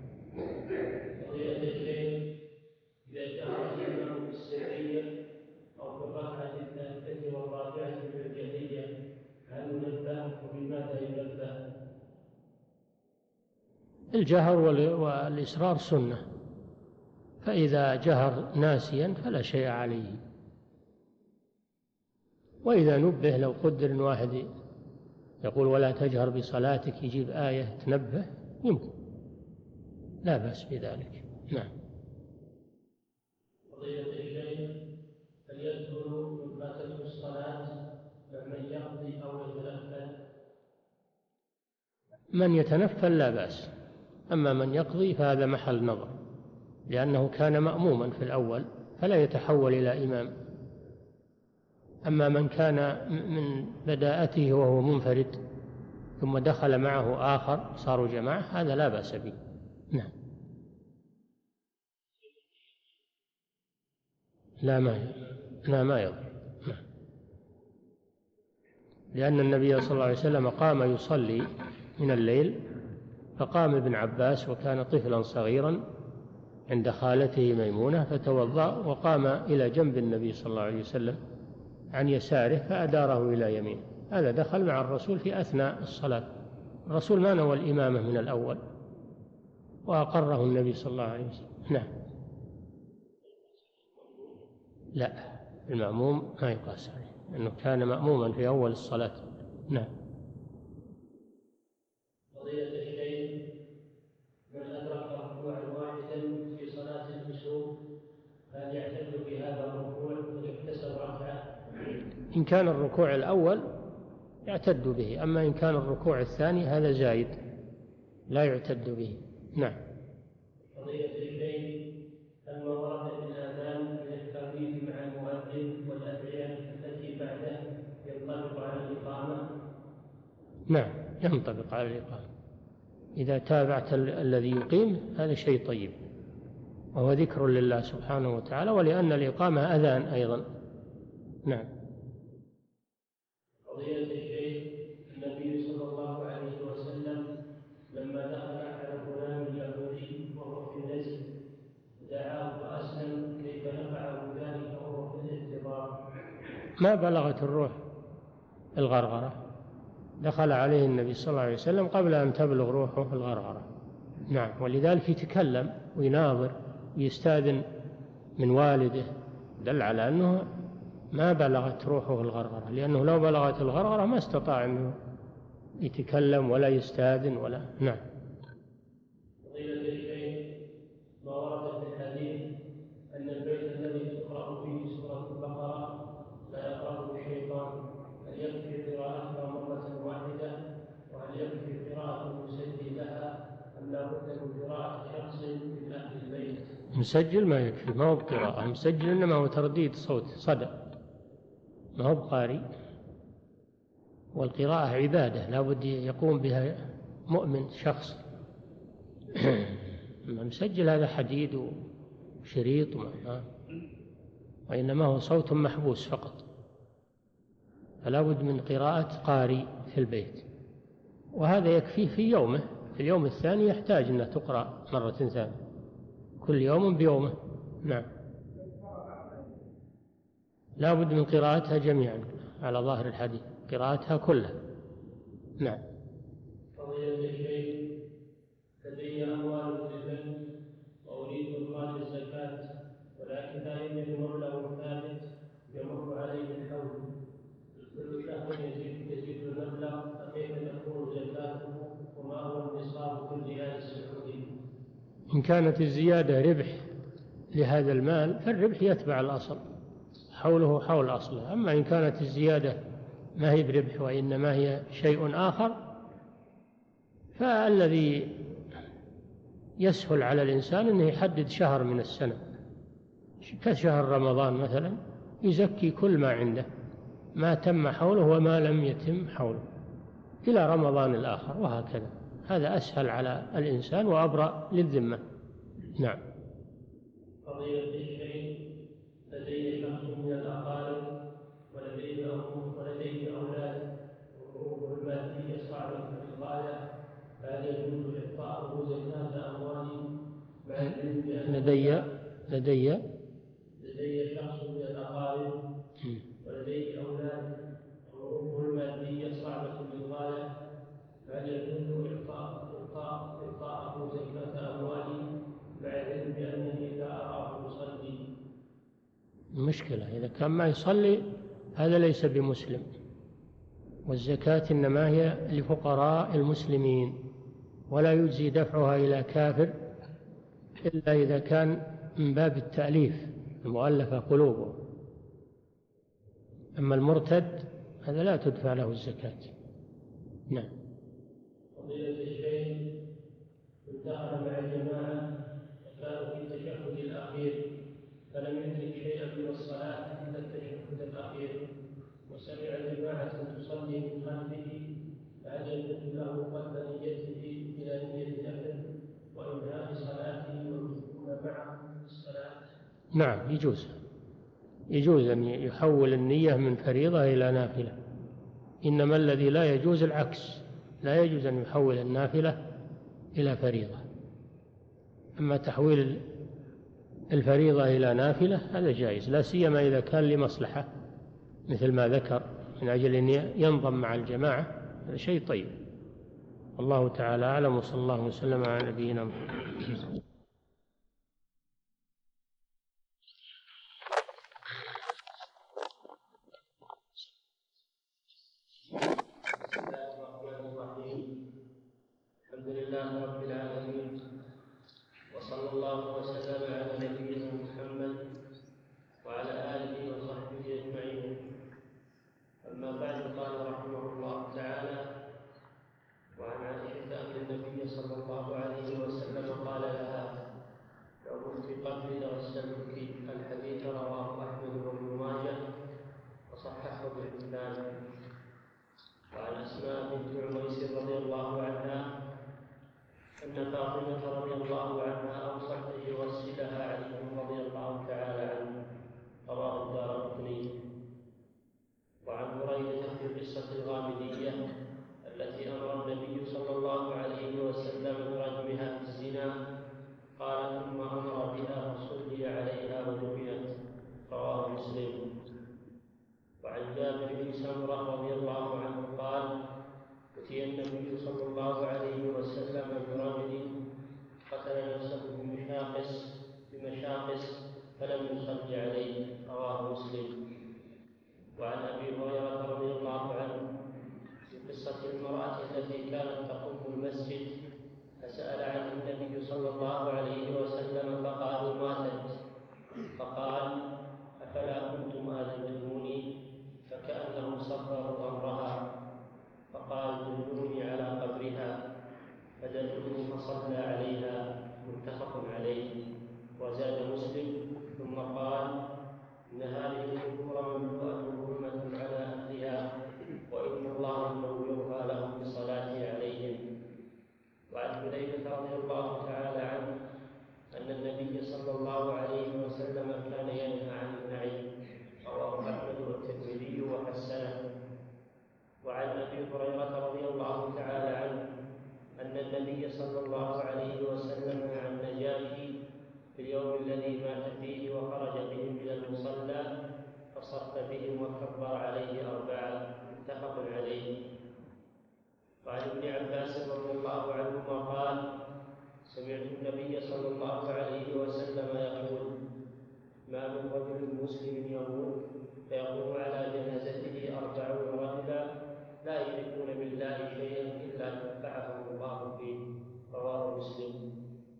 فضيلة الشيخ، إذا جهر الإمام بالسرية أو في الركعة الثالثة والرابعة بالجهرية هل ينبه وبماذا ينبه؟ الجهر والإسرار سنة، فإذا جهر ناسيا فلا شيء عليه، وإذا نبه لو قدر إن واحد يقول ولا تجهر بصلاتك يجيب آية تنبه يمكن، لا بأس بذلك. نعم. فضيلة الشيخ، هل يدخل من فاتته الصلاة من يقضي أو يتنفل؟ من يتنفل لا بأس، أما من يقضي فهذا محل نظر، لأنه كان مأموما في الأول فلا يتحول إلى إمام. أما من كان من بداءته وهو منفرد ثم دخل معه آخر صاروا جماعة هذا لا بأس به. نعم. لا ما لا ما يضر، لأن النبي صلى الله عليه وسلم قام يصلي من الليل فقام ابن عباس وكان طفلا صغيرا عند خالته ميمونة فتوضأ وقام إلى جنب النبي صلى الله عليه وسلم عن يساره فأداره إلى يمينه، هذا دخل مع الرسول في أثناء الصلاة. الرسول ما نوى الإمامة من الأول وأقره النبي صلى الله عليه وسلم. نعم. لا، المأموم ما يقاس عليه لأنه كان مأموما في أول الصلاة. نعم. فضيلة الشيخ، من أدرك ركوعا واحدا في صلاة الكسوف هل يعتد بهذا الركوع ويحتسب ركعة؟ إن كان الركوع الأول يعتد به، أما إن كان الركوع الثاني هذا زايد لا يعتد به. نعم. فضيلة الشيخ، هل ما ورد في الآذان من الترديد مع المؤذن والأدعية التي بعده ينطبق على الإقامة؟ نعم ينطبق على الإقامة، إذا تابعت الذي يقيم هذا شيء طيب وهو ذكر لله سبحانه وتعالى، ولأن الإقامة أذان أيضا. نعم. فضيلة الشيخ، النبي صلى الله عليه وسلم لما دخل على غلام اليهودي وهو في النزل دعاه فأسلم، كيف نفعه ذلك وهو في الانتظار؟ ما بلغت الروح الغرغرة، دخل عليه النبي صلى الله عليه وسلم قبل أن تبلغ روحه الغرغرة. نعم. ولذلك يتكلم ويناظر ويستاذن من والده، دل على أنه ما بلغت روحه الغرغرة، لأنه لو بلغت الغرغرة ما استطاع أنه يتكلم ولا يستاذن ولا. نعم. فضيلة الشيخ، مسجل ما يكفي، ما هو بقراءة، مسجل إنما هو ترديد صوت صدى، ما هو بقاري. والقراءة عبادة لا بد يقوم بها مؤمن شخص. مسجل هذا حديد وشريط وإنما هو صوت محبوس فقط، فلا بد من قراءة قارئ في البيت، وهذا يكفيه في يومه. في اليوم الثاني يحتاج أنه تقرأ مرة ثانية، كل يوم بيومه. نعم، لا بد من قراءتها جميعا على ظاهر الحديث، قراءتها كلها. نعم. فضيلة الشيخ، لدي أموال في البنك وأريد إخراج الزكاة، ولكن لا يوجد مبلغ ثابت يمر عليه الحول، كل شهر يزيد يزيد المبلغ، فكيف تكون زكاته وما هو النصاب في الريال السعودي؟ إن كانت الزيادة ربح لهذا المال فالربح يتبع الأصل، حوله حول أصله. أما إن كانت الزيادة ما هي بربح وإنما هي شيء آخر، فالذي يسهل على الإنسان أنه يحدد شهر من السنة كشهر رمضان مثلا، يزكي كل ما عنده، ما تم حوله وما لم يتم حوله، إلى رمضان الآخر، وهكذا. هذا أسهل على الإنسان وأبرأ للذمة. نعم. فضيلة الشيخ، لدي شخص من الأقارب ولديه أم ولديه أولاد، وظروفه المادية صعبة للغاية، فهل يجوز إعطاؤه زكاة أموالهم مع العلم بأن لدي لدي لدي شخص من الأقارب ولديه أولاد وظروفه المادية صعبة للغاية، فهل يجوز إعطاء إعطاءه زكاة أموالهم مع العلم بأنه إذا أراه يصلي؟ مشكلة إذا كان ما يصلي هذا ليس بمسلم، والزكاة إنما هي لفقراء المسلمين، ولا يجزي دفعها إلى كافر إلا إذا كان من باب التأليف، المؤلفة قلوبه. أما المرتد هذا لا تدفع له الزكاة. نعم. فضيلة الشيخ، دخل مع الجماعة وكانوا في التشهد الأخير فلم يدرك شيئا من الصلاة إلا التشهد الأخير، وسمع جماعة تصلي من خلفه، فهل يجوز له قلب نيته إلى نية نفل وإنهاء صلاته والدخول معه في الصلاة؟ نعم، يجوز يجوز أن يحول النية من فريضة إلى نافلة، إنما الذي لا يجوز العكس، لا يجوز أن يحول النافلة إلى فريضة. أما تحويل الفريضة إلى نافلة هذا جائز، لا سيما إذا كان لمصلحة مثل ما ذكر من أجل أن ينضم مع الجماعة، هذا شيء طيب. الله تعالى أعلم، وصلى الله وسلم على نبينا محمد. الحمد لله رب العالمين، وصلى الله وسلم على نبينا محمد وعلى آله وصحبه أجمعين. أما بعد، قال رحمه الله تعالى: وعن عائشة أن النبي صلى الله عليه وسلم قال لها: لو مت قبلي لغسلتك. الحديث رواه أحمد وابن ماجه وصححه ابن حبان. وعن أسماء بنت عميس رضي الله عنها أن فاطمة رضي الله عنها أوصت أن يغسلها علي رضي الله تعالى عنه، رواه الدارقطني. وعن بريدة في قصة الغامدية التي أمر النبي صلى الله عليه وسلم برجمها في الزنا، قال: ثم أمر بها فصلي عليها ودفنت، رواه مسلم. وعن جابر بن سمرة رضي الله عنه قال: أتي النبي صلى الله عليه وسلم برجل قتل نفسه بمشاقص بمشاقص فلم يصل عليه، رواه مسلم. وعن أبي هريرة رضي الله عنه في قصة المرأة التي كانت تقوم المسجد، فسأل عن النبي صلى الله عليه وسلم فقالوا: ماتت. فقال: أفلا كنتم آذنتموني؟ فكأنهم صبروا أمرها، فقال: دلوني على قبرها. ابن عباس رضي الله عنهما قال: سمعت النبي صلى الله عليه وسلم يقول: ما من رجل مسلم يموت فيقوم على جنازته أربعون رجلا لا يشركون بالله شيئا إلا نفعهم الله فيه. رواه مسلم.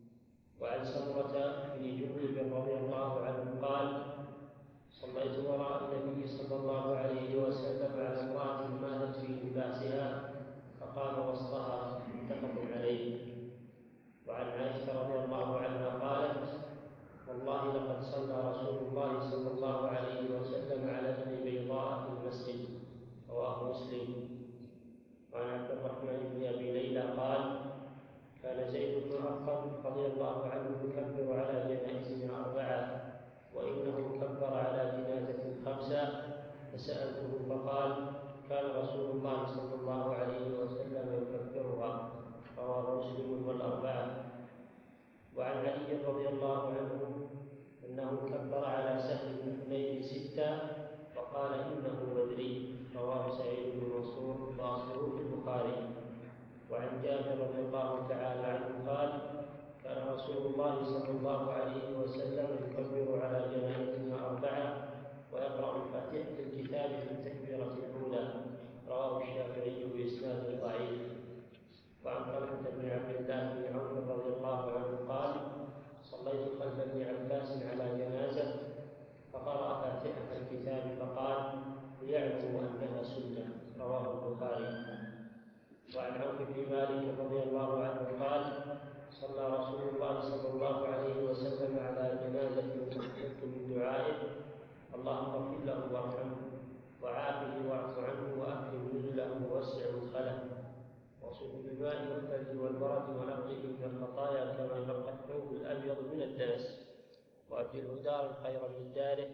وعن سمرة بن جندب رضي الله عنه قال: صليت وراء النبي صلى الله عليه وسلم على امرأة ماتت في لباسها فقام وسطها، متفق عليه. وعن عائشة رضي الله عنها قالت: والله لقد صلى رسول الله صلى الله عليه وسلم على ابن بيضاء في المسجد. رواه مسلم. وعن عبد الرحمن بن أبي ليلى قال: كان زيد بن أرقم رضي الله عنه يكبر على جنائزنا أربعة وإنه كبر على جنازة خمسة، فسألته فقال: كان رسول الله صلى الله عليه وسلم يكبرها. رواه مسلم والأربعة. وعن علي رضي الله عنه أنه كبر على سهل بن حنين ستة وقال: إنه بدري. رواه سعيد بن منصور واصله في البخاري. وعن جابر رضي الله تعالى عنه قال: كان رسول الله صلى الله عليه وسلم يكبر على جنائزنا أربعة ويقرأ فاتحة الكتاب في التكبيرة الأولى. رواه الشافعي بإسناد ضعيف. وعن طلحة بن عبد الله بن عمرو رضي الله عنه قال: صليت خلف ابن عباس على جنازة فقرأ فاتحة الكتاب فقال: ليعلموا أنها سنة. رواه البخاري. وعن عوف بن مالك رضي الله عنه قال: صلى رسول الله صلى الله عليه وسلم على جنازة فقلت من دعائه: اللهم اغفر له وارحمه وعافه واعف عنه واكرم نزله ووسع مدخله وصب بالماء والثلج والبرد ونقه من الخطايا كما ينقى الثوب الابيض من الدنس، وابدله دارا خيرا من داره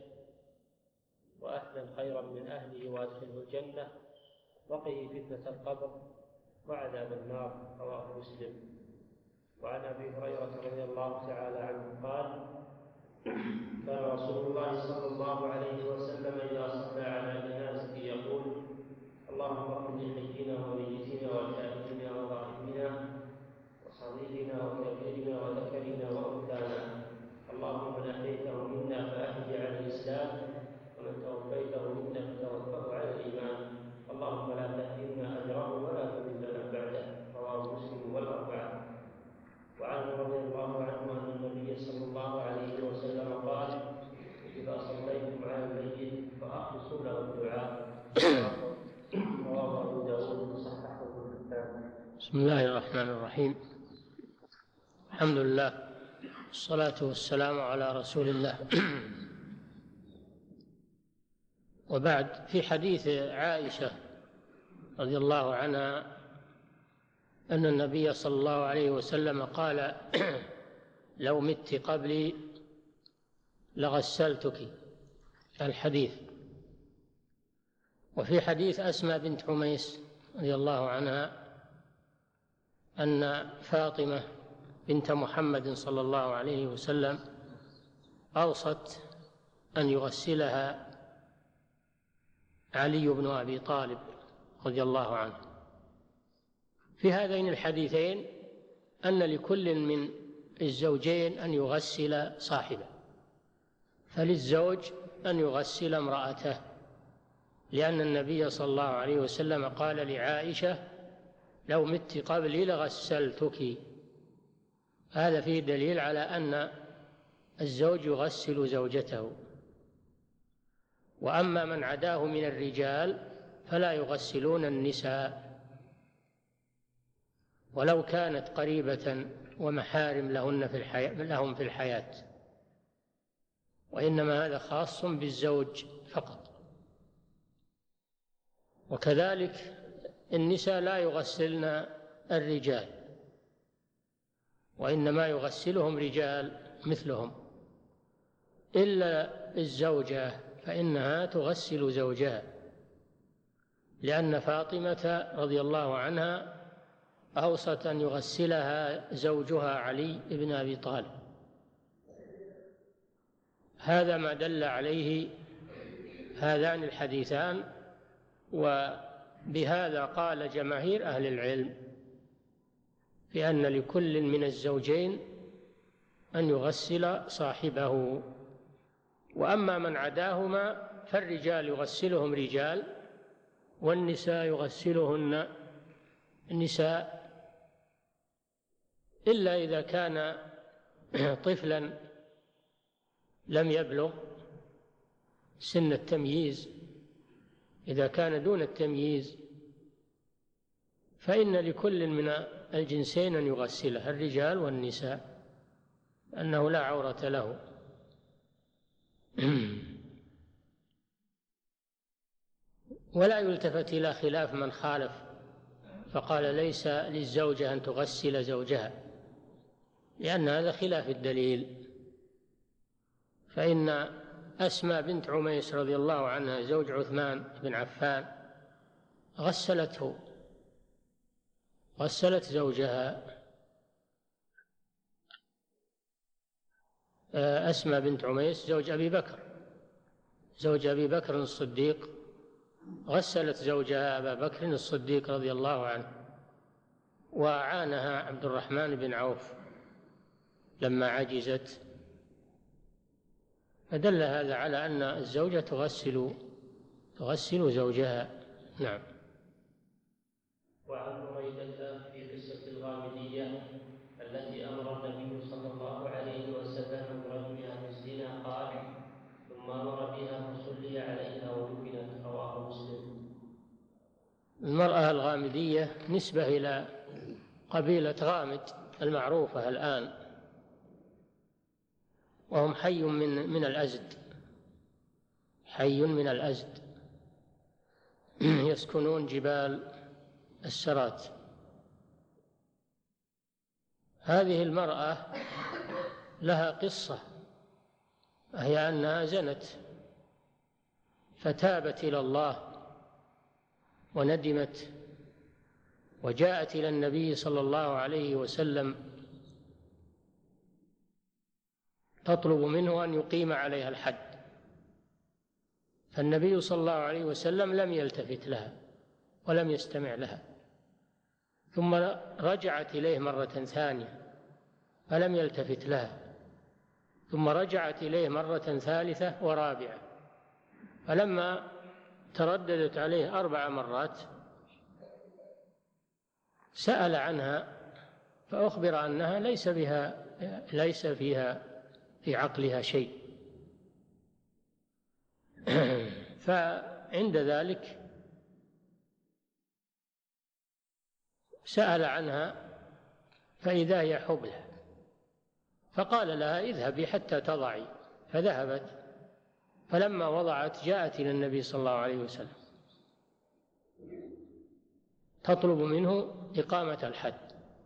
واهلا خيرا من اهله وادخله الجنه وقه فتنه القبر وعذاب النار. رواه مسلم. وعن ابي هريره رضي الله تعالى عنه قال: كان رسول الله صلى الله عليه وسلم اذا صلى على جنازه يقول: اللهم اغفر لحينا وميتنا وشاهدنا وغائبنا وصغيرنا وكبيرنا وذكرنا وانثانا، اللهم من احييته منا فاحي على الاسلام ومن توفيته منا فتوفه على الايمان، اللهم لا تحرمنا اجره ولا تذلنا بعده. رواه مسلم والاربعه. وعنه رضي الله عنه ان النبي صلى الله عليه وسلم قال: اذا صليتم على الميت فاخلصوا له الدعاء. رواه ابو داود وصححه ابن حبان. بسم الله الرحمن الرحيم. الحمد لله والصلاة والسلام على رسول الله. وبعد، في حديث عائشة رضي الله عنها أن النبي صلى الله عليه وسلم قال: لو مت قبلي لغسلتك. الحديث. وفي حديث أسماء بنت حميس رضي الله عنها أن فاطمة بنت محمد صلى الله عليه وسلم أوصت أن يغسلها علي بن أبي طالب رضي الله عنه. في هذين الحديثين أن لكل من الزوجين أن يغسل صاحبه، فللزوج أن يغسل امرأته، لأن النبي صلى الله عليه وسلم قال لعائشة: لو مت قبلي لغسلتك. هذا فيه دليل على أن الزوج يغسل زوجته. وأما من عداه من الرجال فلا يغسلون النساء ولو كانت قريبة ومحارم لهن في الحياة لهم في الحياة، وإنما هذا خاص بالزوج فقط. وكذلك النساء لا يغسلن الرجال، وإنما يغسلهم رجال مثلهم، إلا الزوجة فإنها تغسل زوجها، لأن فاطمة رضي الله عنها أوصت أن يغسلها زوجها علي بن أبي طالب. هذا ما دل عليه هذان الحديثان، وبهذا قال جماهير أهل العلم في أن لكل من الزوجين أن يغسل صاحبه، وأما من عداهما فالرجال يغسلهم رجال والنساء يغسلهن النساء، إلا إذا كان طفلا لم يبلغ سن التمييز. إذا كان دون التمييز فإن لكل من الجنسين أن يغسله، الرجال والنساء، أنه لا عورة له. ولا يلتفت إلى خلاف من خالف فقال ليس للزوجة أن تغسل زوجها، لأن هذا خلاف الدليل. فإن أسماء بنت عميس رضي الله عنها زوج عثمان بن عفان غسلته، غسلت زوجها. أسماء بنت عميس زوج أبي بكر زوج أبي بكر الصديق غسلت زوجها أبا بكر الصديق رضي الله عنه، وعانها عبد الرحمن بن عوف لما عجزت، فدل هذا على أن الزوجة تغسل تغسل زوجها. نعم. وعن بريدة في قصة الغامدية التي أمر النبي صلى الله عليه وسلم برجمها بالزنا قال: ثم أمر بها فصلي عليها ودفنت. رواه مسلم. المرأة الغامدية نسبة إلى قبيلة غامد المعروفة الآن، وهم حي من من الأزد حي من الأزد يسكنون جبال السرات. هذه المرأة لها قصة، هي أنها زنت فتابت إلى الله وندمت، وجاءت إلى النبي صلى الله عليه وسلم تطلب منه أن يقيم عليها الحد، فالنبي صلى الله عليه وسلم لم يلتفت لها ولم يستمع لها، ثم رجعت إليه مرة ثانية فلم يلتفت لها، ثم رجعت إليه مرة ثالثة ورابعة، فلما ترددت عليه أربع مرات سأل عنها فأخبر أنها ليس بها ليس فيها في عقلها شيء. فعند ذلك سأل عنها فإذا هي حبلى، فقال لها: اذهبي حتى تضعي، فذهبت، فلما وضعت جاءت إلى النبي صلى الله عليه وسلم تطلب منه إقامة الحد،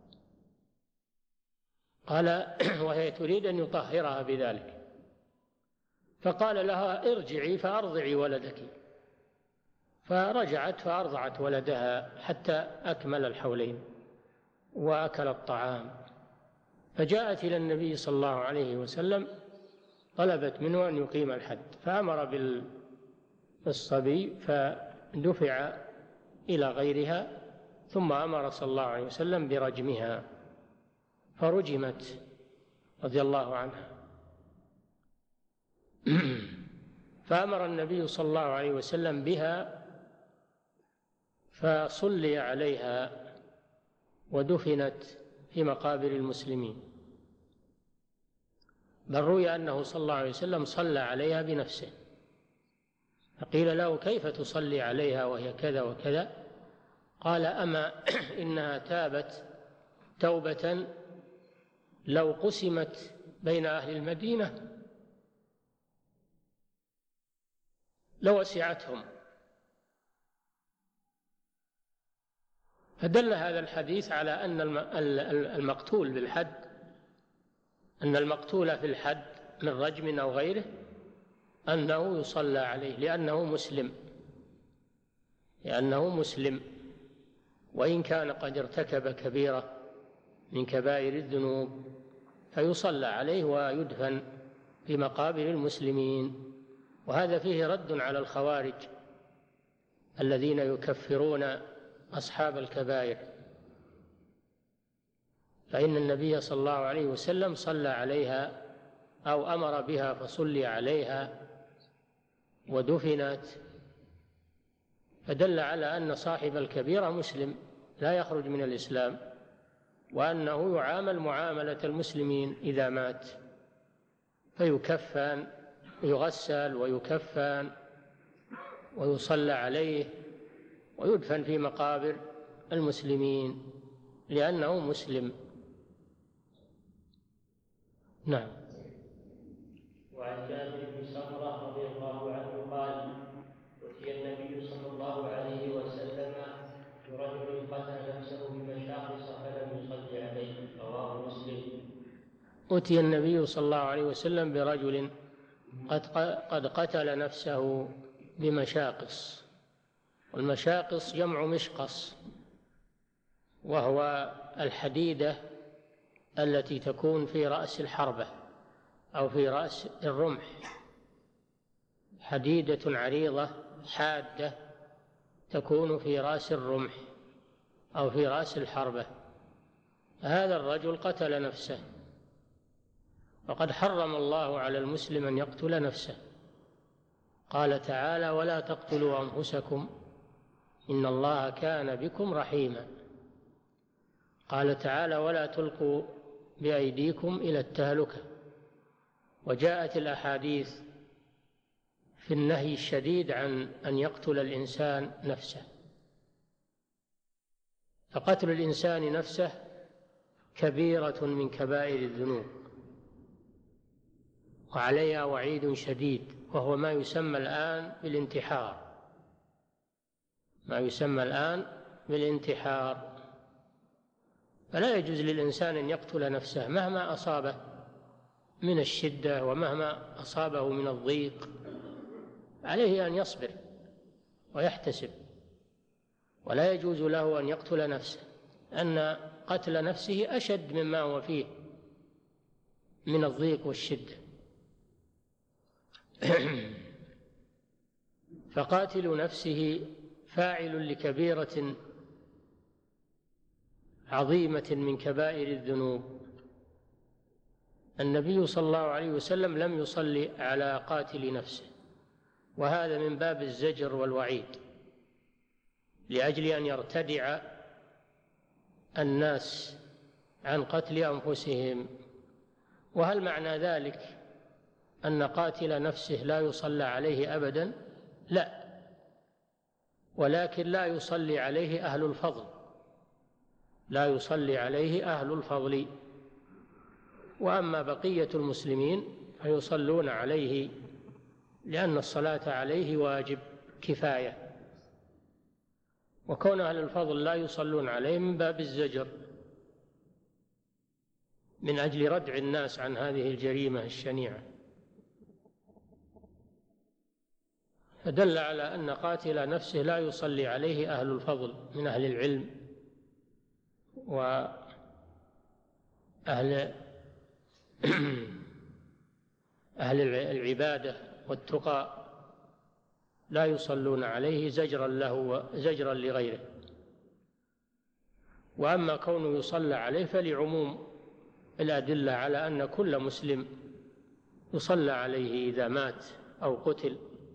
قال وهي تريد أن يطهرها بذلك، فقال لها: ارجعي فأرضعي ولدك، فرجعت فأرضعت ولدها حتى أكمل الحولين وأكل الطعام، فجاءت إلى النبي صلى الله عليه وسلم طلبت منه أن يقيم الحد، فأمر بالصبي فدفع إلى غيرها، ثم أمر صلى الله عليه وسلم برجمها فرجمت رضي الله عنها. فأمر النبي صلى الله عليه وسلم بها فصلي عليها ودفنت في مقابر المسلمين، بل روي أنه صلى الله عليه وسلم صلى عليها بنفسه، فقيل له: كيف تصلي عليها وهي كذا وكذا؟ قال: أما إنها تابت توبة لو قسمت بين أهل المدينة لوسعتهم. فدل هذا الحديث على أن المقتول بالحد أن المقتول في الحد من رجم أو غيره أنه يصلى عليه، لأنه مسلم لأنه مسلم وإن كان قد ارتكب كبيرة من كبائر الذنوب، فيصلى عليه ويدفن في مقابر المسلمين. وهذا فيه رد على الخوارج الذين يكفرون أصحاب الكبائر، فإن النبي صلى الله عليه وسلم صلى عليها أو أمر بها فصلي عليها ودفنت، فدل على أن صاحب الكبيرة مسلم لا يخرج من الإسلام، وأنه يعامل معاملة المسلمين إذا مات، فيكفن ويغسل ويكفن ويصلى عليه ويدفن في مقابر المسلمين لأنه مسلم. نعم. وعن جابر بن سمرة رضي الله عنه قال: أتي النبي صلى الله عليه وسلم برجل قتل نفسه بمشاقص فلم يصل عليه، رواه مسلم. أتي النبي صلى الله عليه وسلم برجل قد قد قتل نفسه بمشاقص، والمشاقص جمع مشقص، وهو الحديدة التي تكون في رأس الحربة أو في رأس الرمح، حديدة عريضة حادة تكون في رأس الرمح أو في رأس الحربة. هذا الرجل قتل نفسه، وقد حرم الله على المسلم أن يقتل نفسه. قال تعالى: ولا تقتلوا أنفسكم إن الله كان بكم رحيما. قال تعالى: ولا تلقوا بأيديكم إلى التهلكة. وجاءت الأحاديث في النهي الشديد عن أن يقتل الإنسان نفسه، فقتل الإنسان نفسه كبيرة من كبائر الذنوب، وعليها وعيد شديد، وهو ما يسمى الآن بالانتحار، ما يسمى الآن بالانتحار. فلا يجوز للإنسان أن يقتل نفسه مهما أصابه من الشدة ومهما أصابه من الضيق، عليه أن يصبر ويحتسب، ولا يجوز له أن يقتل نفسه، أن قتل نفسه أشد مما هو فيه من الضيق والشدة. فقاتل نفسه فاعل لكبيرة عظيمة من كبائر الذنوب. النبي صلى الله عليه وسلم لم يصلي على قاتل نفسه، وهذا من باب الزجر والوعيد، لأجل أن يرتدع الناس عن قتل أنفسهم. وهل معنى ذلك أن قاتل نفسه لا يصلى عليه أبدا؟ لا، ولكن لا يصلي عليه أهل الفضل، لا يصلي عليه أهل الفضل، وأما بقية المسلمين فيصلون عليه، لأن الصلاة عليه واجب كفاية، وكون أهل الفضل لا يصلون عليه من باب الزجر، من أجل ردع الناس عن هذه الجريمة الشنيعة. فدل على أن قاتل نفسه لا يصلي عليه أهل الفضل من أهل العلم وأهل أهل العبادة والتقى، لا يصلون عليه زجرا له وزجرا لغيره. وأما كونه يصلى عليه فلعموم الأدلة على أن كل مسلم يصلى عليه إذا مات أو قتل.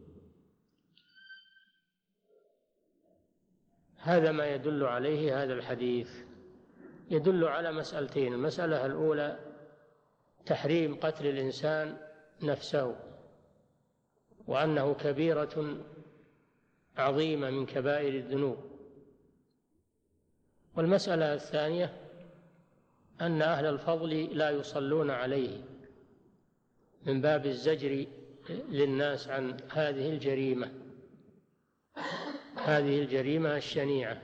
هذا ما يدل عليه هذا الحديث، يدل على مسألتين: المسألة الأولى تحريم قتل الإنسان نفسه، وأنه كبيرة عظيمة من كبائر الذنوب. والمسألة الثانية أن أهل الفضل لا يصلون عليه من باب الزجر للناس عن هذه الجريمة هذه الجريمة الشنيعة.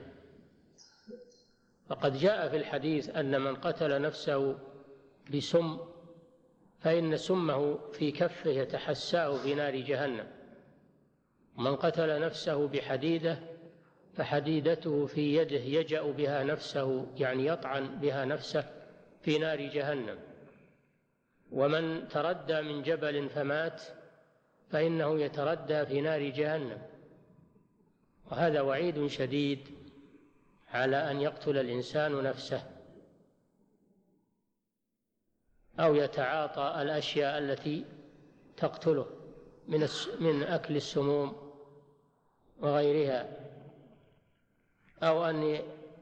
فقد جاء في الحديث أن من قتل نفسه بسم فإن سمه في كفه يتحساه في نار جهنم، ومن قتل نفسه بحديدة فحديدته في يده يجأ بها نفسه، يعني يطعن بها نفسه في نار جهنم، ومن تردى من جبل فمات فإنه يتردى في نار جهنم. وهذا وعيد شديد على أن يقتل الإنسان نفسه. أو يتعاطى الأشياء التي تقتله من من أكل السموم وغيرها، أو أن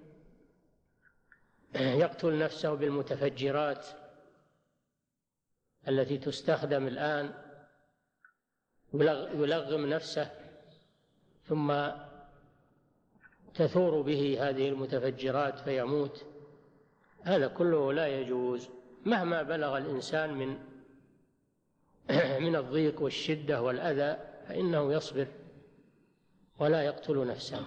يقتل نفسه بالمتفجرات التي تستخدم الآن، يلغم نفسه ثم تثور به هذه المتفجرات فيموت. هذا كله لا يجوز مهما بلغ الإنسان من من الضيق والشدة والأذى، فإنه يصبر ولا يقتل نفسه،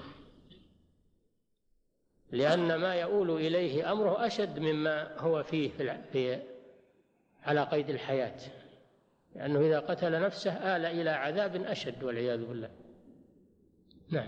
لأن ما يؤول إليه أمره أشد مما هو فيه في على قيد الحياة، لأنه إذا قتل نفسه آل إلى عذاب أشد والعياذ بالله. نعم.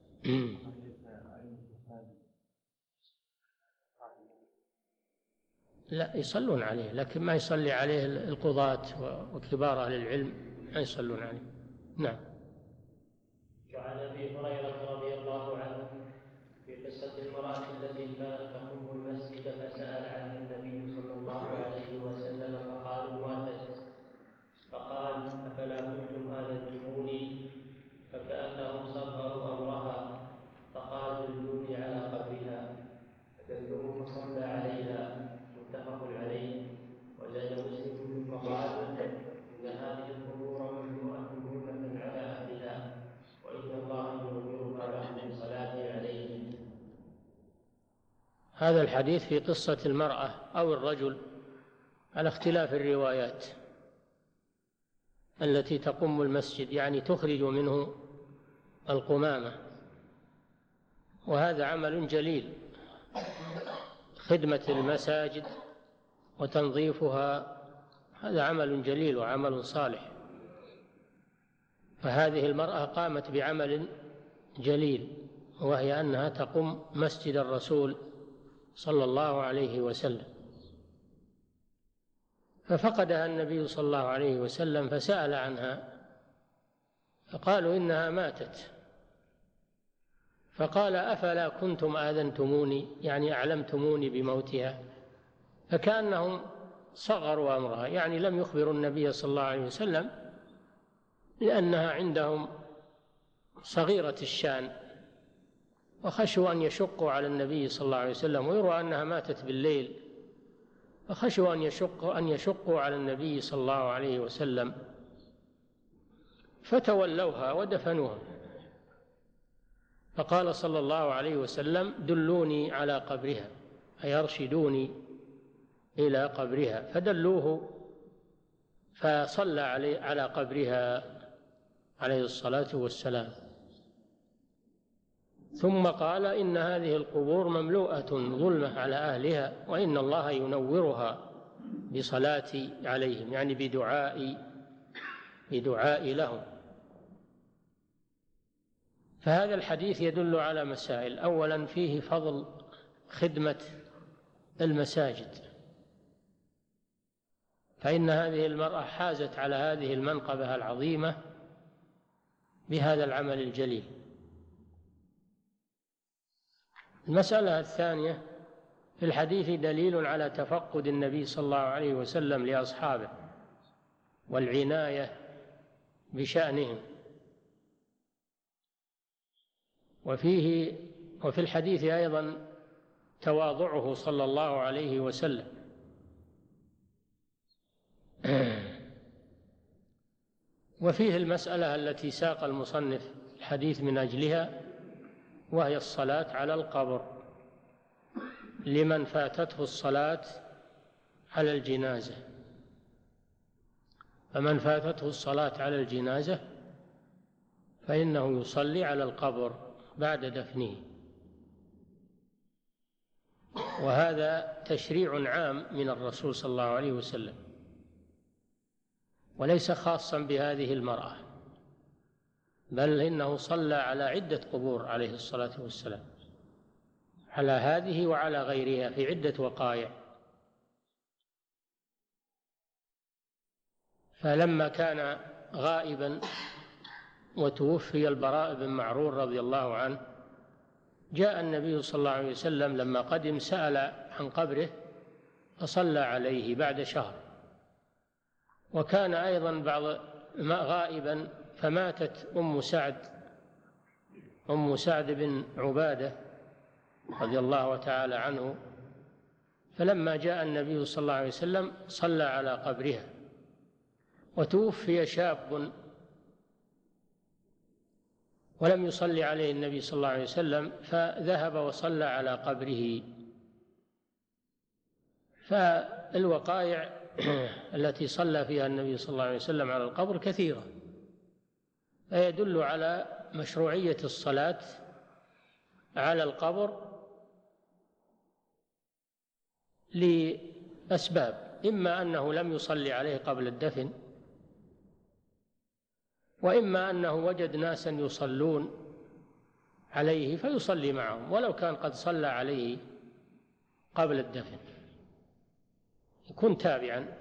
لا، يصلون عليه، لكن ما يصلي عليه القضاة وكبار أهل العلم، ما يصلون عليه. نعم. وعن أبي هريرة رضي الله عنه في قصة المرأة التي كانت تقوم المسجد فسأل عنها النبي صلى الله عليه وسلم فقالوا ماتت، فقال أفلا كنتم آذنتموني، فكأنهم صغروا أمرها، فقال دلوني على قبرها، فدلوه فصلى عليها، متفق عليه. وزاد مسلم فقال إن هذه القبور مملوءة ظلمة على أهلها، وإن الله ينورها لهم بالصلاة عليهم. هذا الحديث في قصة المرأة أو الرجل على اختلاف الروايات التي تقوم المسجد، يعني تخرج منه القمامة، وهذا عمل جليل، خدمة المساجد وتنظيفها هذا عمل جليل وعمل صالح، فهذه المرأة قامت بعمل جليل، وهي أنها تقوم مسجد الرسول صلى الله عليه وسلم. ففقدها النبي صلى الله عليه وسلم فسأل عنها، فقالوا إنها ماتت، فقال أفلا كنتم آذنتموني، يعني أعلمتموني بموتها، فكأنهم صغروا أمرها، يعني لم يخبروا النبي صلى الله عليه وسلم لأنها عندهم صغيرة الشان، وخشوا أن يشقوا على النبي صلى الله عليه وسلم، ويروى أنها ماتت بالليل، فخشوا أن يشقوا أن يشقوا على النبي صلى الله عليه وسلم، فتولوها ودفنوها. فقال صلى الله عليه وسلم دلوني على قبرها، أي أرشدوني إلى قبرها، فدلوه فصلى على قبرها عليه الصلاة والسلام. ثم قال إن هذه القبور مملوءة ظلمة على أهلها، وإن الله ينورها بصلاة عليهم، يعني بدعاء بدعاء لهم. فهذا الحديث يدل على مسائل. أولا فيه فضل خدمة المساجد، فإن هذه المرأة حازت على هذه المنقبة العظيمة بهذا العمل الجليل. المسألة الثانية في الحديث دليل على تفقد النبي صلى الله عليه وسلم لأصحابه والعناية بشأنهم، وفيه وفي الحديث أيضا تواضعه صلى الله عليه وسلم. وفيه المسألة التي ساق المصنف الحديث من أجلها، وهي الصلاة على القبر لمن فاتته الصلاة على الجنازة. فمن فاتته الصلاة على الجنازة فإنه يصلي على القبر بعد دفنه، وهذا تشريع عام من الرسول صلى الله عليه وسلم، وليس خاصا بهذه المرأة، بل إنه صلى على عدة قبور عليه الصلاة والسلام، على هذه وعلى غيرها في عدة وقائع. فلما كان غائبا وتوفي البراء بن معرور رضي الله عنه، جاء النبي صلى الله عليه وسلم لما قدم سأل عن قبره، فصلى عليه بعد شهر. وكان أيضا بعض غائبا فماتت أم سعد أم سعد بن عبادة رضي الله تعالى عنه، فلما جاء النبي صلى الله عليه وسلم صلى على قبرها. وتوفي شاب ولم يصلي عليه النبي صلى الله عليه وسلم، فذهب وصلى على قبره. فالوقائع التي صلى فيها النبي صلى الله عليه وسلم على القبر كثيرة، فيدل على مشروعية الصلاة على القبر لأسباب: إما أنه لم يصلي عليه قبل الدفن، وإما أنه وجد ناسا يصلون عليه فيصلي معهم ولو كان قد صلى عليه قبل الدفن، يكون تابعا.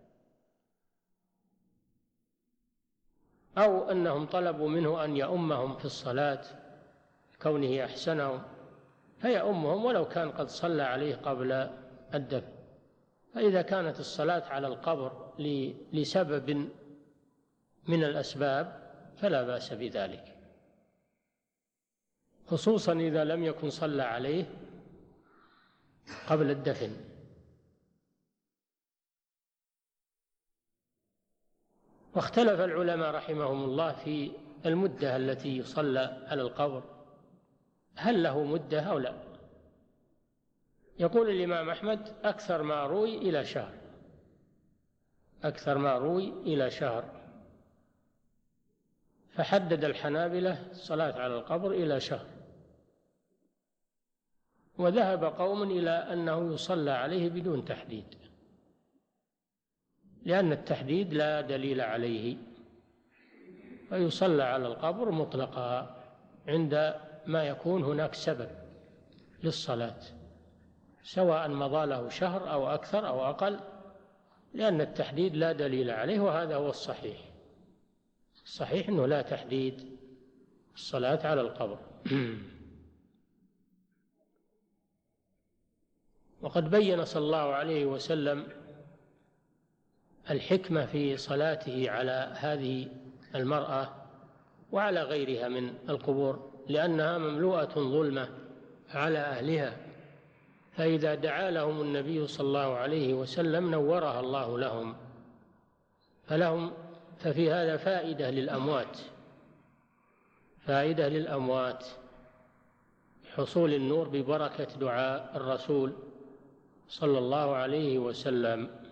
أو أنهم طلبوا منه أن يؤمهم في الصلاة كونه أحسنهم فيؤمهم ولو كان قد صلى عليه قبل الدفن. فإذا كانت الصلاة على القبر لسبب من الأسباب فلا بأس بذلك، خصوصا إذا لم يكن صلى عليه قبل الدفن. واختلف العلماء رحمهم الله في المدة التي يصلى على القبر، هل له مدة أو لا؟ يقول الإمام أحمد: أكثر ما روي إلى شهر، أكثر ما روي إلى شهر. فحدد الحنابلة الصلاة على القبر إلى شهر، وذهب قوم إلى أنه يصلى عليه بدون تحديد، لأن التحديد لا دليل عليه، فيصلى على القبر مطلقا عند ما يكون هناك سبب للصلاة، سواء مضى له شهر أو أكثر أو أقل، لأن التحديد لا دليل عليه، وهذا هو الصحيح. الصحيح أنه لا تحديد الصلاة على القبر. وقد بين صلى الله عليه وسلم الحكمة في صلاته على هذه المرأة وعلى غيرها من القبور، لأنها مملوءة ظلمة على أهلها، فإذا دعا لهم النبي صلى الله عليه وسلم نورها الله لهم، فلهم ففي هذا فائدة للأموات، فائدة للأموات حصول النور ببركة دعاء الرسول صلى الله عليه وسلم،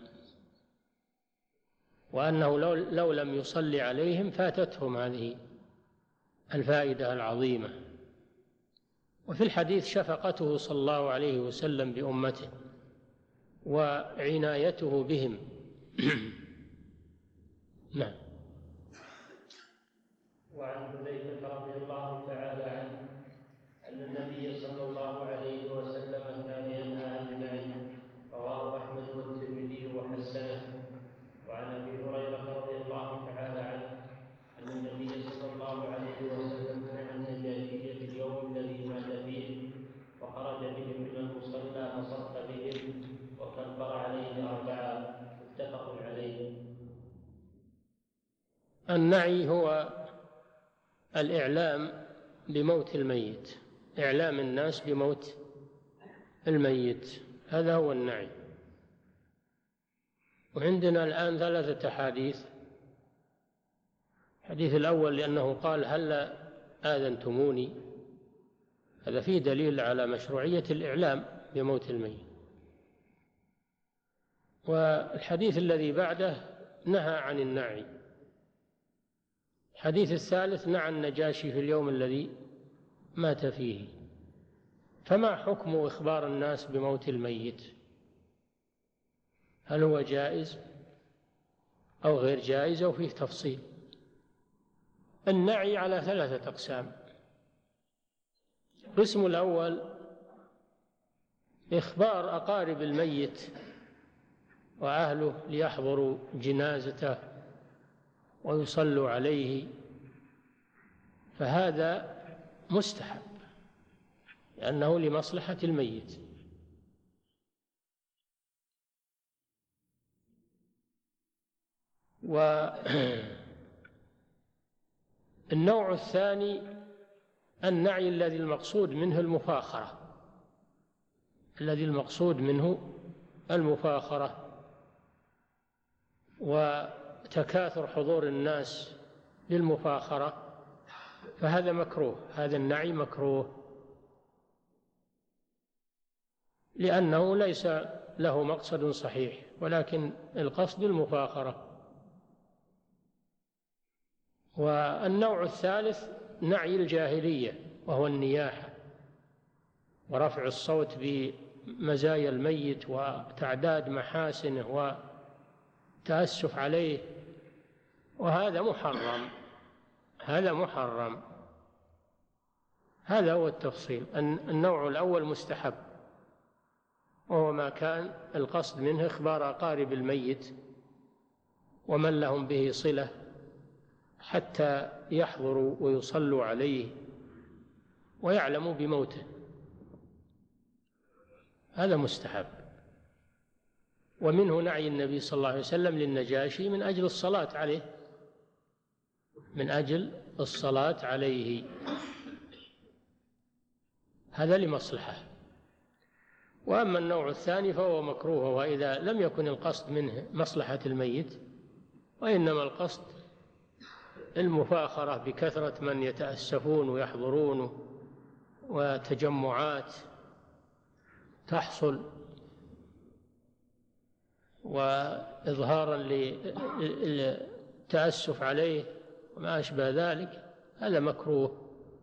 وأنه لو, لو لم يصلي عليهم فاتتهم هذه الفائدة العظيمة. وفي الحديث شفقته صلى الله عليه وسلم بأمته وعنايته بهم. نعم. وعن حذيفة رضي الله تعالى عنه أن النبي صلى الله عليه وسلم كان ينهى عن النعي، رواه أحمد والترمذي وحسنه. وعن أبي هريرة رضي الله تعالى عنه أن النبي صلى الله عليه وسلم نهى النجاشي في اليوم الذي مات فيه، وخرج بهم من المصلى فصف بهم وكبر عليه أربعة، متفق عليه. النعي هو الإعلام بموت الميت، إعلام الناس بموت الميت، هذا هو النعي. وعندنا الآن ثلاثة أحاديث. الحديث الأول لأنه قال: هل آذنتموني، هذا فيه دليل على مشروعية الإعلام بموت الميت. والحديث الذي بعده نهى عن النعي. الحديث الثالث نعى النجاشي في اليوم الذي مات فيه. فما حكم إخبار الناس بموت الميت؟ هل هو جائز أو غير جائز أو فيه تفصيل؟ النعي على ثلاثة أقسام. القسم الأول إخبار أقارب الميت وأهله ليحضروا جنازته ويصلوا عليه، فهذا مستحب لأنه لمصلحة الميت. والنوع الثاني النعي الذي المقصود منه المفاخرة الذي المقصود منه المفاخرة وتكاثر حضور الناس للمفاخرة، فهذا مكروه، هذا النعي مكروه، لأنه ليس له مقصد صحيح، ولكن القصد المفاخرة. والنوع الثالث نعي الجاهلية، وهو النياحة ورفع الصوت بمزايا الميت وتعداد محاسنه وتأسف عليه، وهذا محرم، هذا محرم. هذا هو التفصيل. النوع الأول مستحب، وهو ما كان القصد منه إخبار أقارب الميت ومن لهم به صلة حتى يحضروا ويصلوا عليه ويعلموا بموته، هذا مستحب. ومنه نعي النبي صلى الله عليه وسلم للنجاشي من أجل الصلاة عليه، من أجل الصلاة عليه، هذا لمصلحة. وأما النوع الثاني فهو مكروه، وإذا لم يكن القصد منه مصلحة الميت، وإنما القصد المفاخرة بكثرة من يتأسفون ويحضرون وتجمعات تحصل، وإظهارا للتأسف عليه وما أشبه ذلك، هذا مكروه.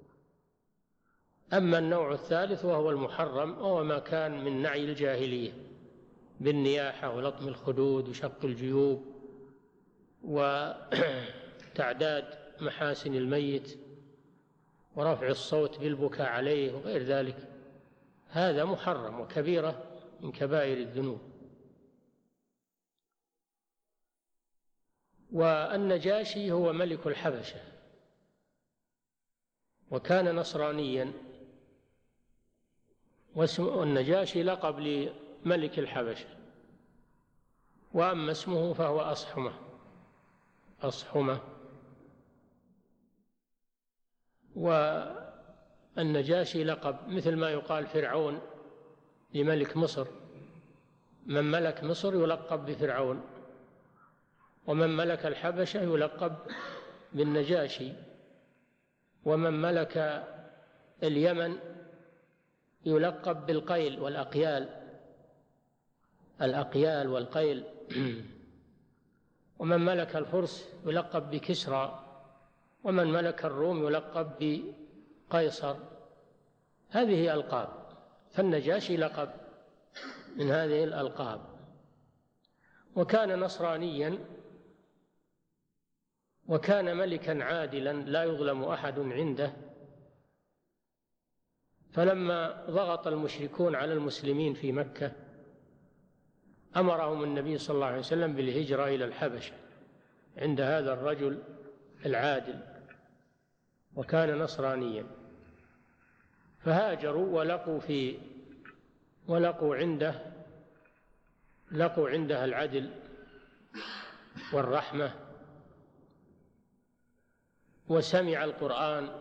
أما النوع الثالث وهو المحرم، وهو ما كان من نعي الجاهلية بالنياحة ولطم الخدود وشق الجيوب وتعداد محاسن الميت ورفع الصوت بالبكاء عليه وغير ذلك، هذا محرم وكبيرة من كبائر الذنوب. والنجاشي هو ملك الحبشة، وكان نصرانيا، والنجاشي لقب لملك الحبشة، وأما اسمه فهو أصحمة أصحمة والنجاشي لقب مثل ما يقال فرعون لملك مصر، من ملك مصر يلقب بفرعون، ومن ملك الحبشة يلقب بالنجاشي، ومن ملك اليمن يلقب بالقيل والأقيال الأقيال والقيل ومن ملك الفرس يلقب بكسرى، ومن ملك الروم يلقب بقيصر. هذه ألقاب، فالنجاشي لقب من هذه الألقاب. وكان نصرانيا، وكان ملكا عادلا لا يظلم أحد عنده، فلما ضغط المشركون على المسلمين في مكة أمرهم النبي صلى الله عليه وسلم بالهجرة إلى الحبشة عند هذا الرجل العادل، وكان نصرانيا، فهاجروا ولقوا في ولقوا عنده لقوا عنده العدل والرحمة، وسمع القرآن،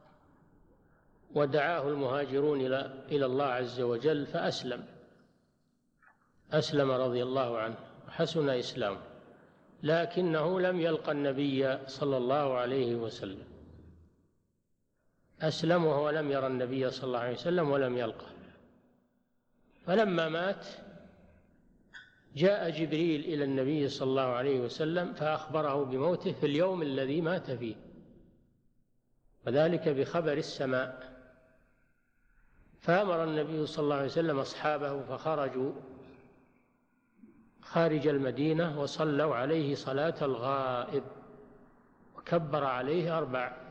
ودعاه المهاجرون إلى الله عز وجل فأسلم أسلم رضي الله عنه وحسن إسلامه، لكنه لم يلقى النبي صلى الله عليه وسلم، أسلم وهو لم يرى النبي صلى الله عليه وسلم ولم يلقه. فلما مات جاء جبريل إلى النبي صلى الله عليه وسلم فأخبره بموته في اليوم الذي مات فيه، وذلك بخبر السماء. فأمر النبي صلى الله عليه وسلم أصحابه فخرجوا خارج المدينة وصلوا عليه صلاة الغائب، وكبر عليه أربع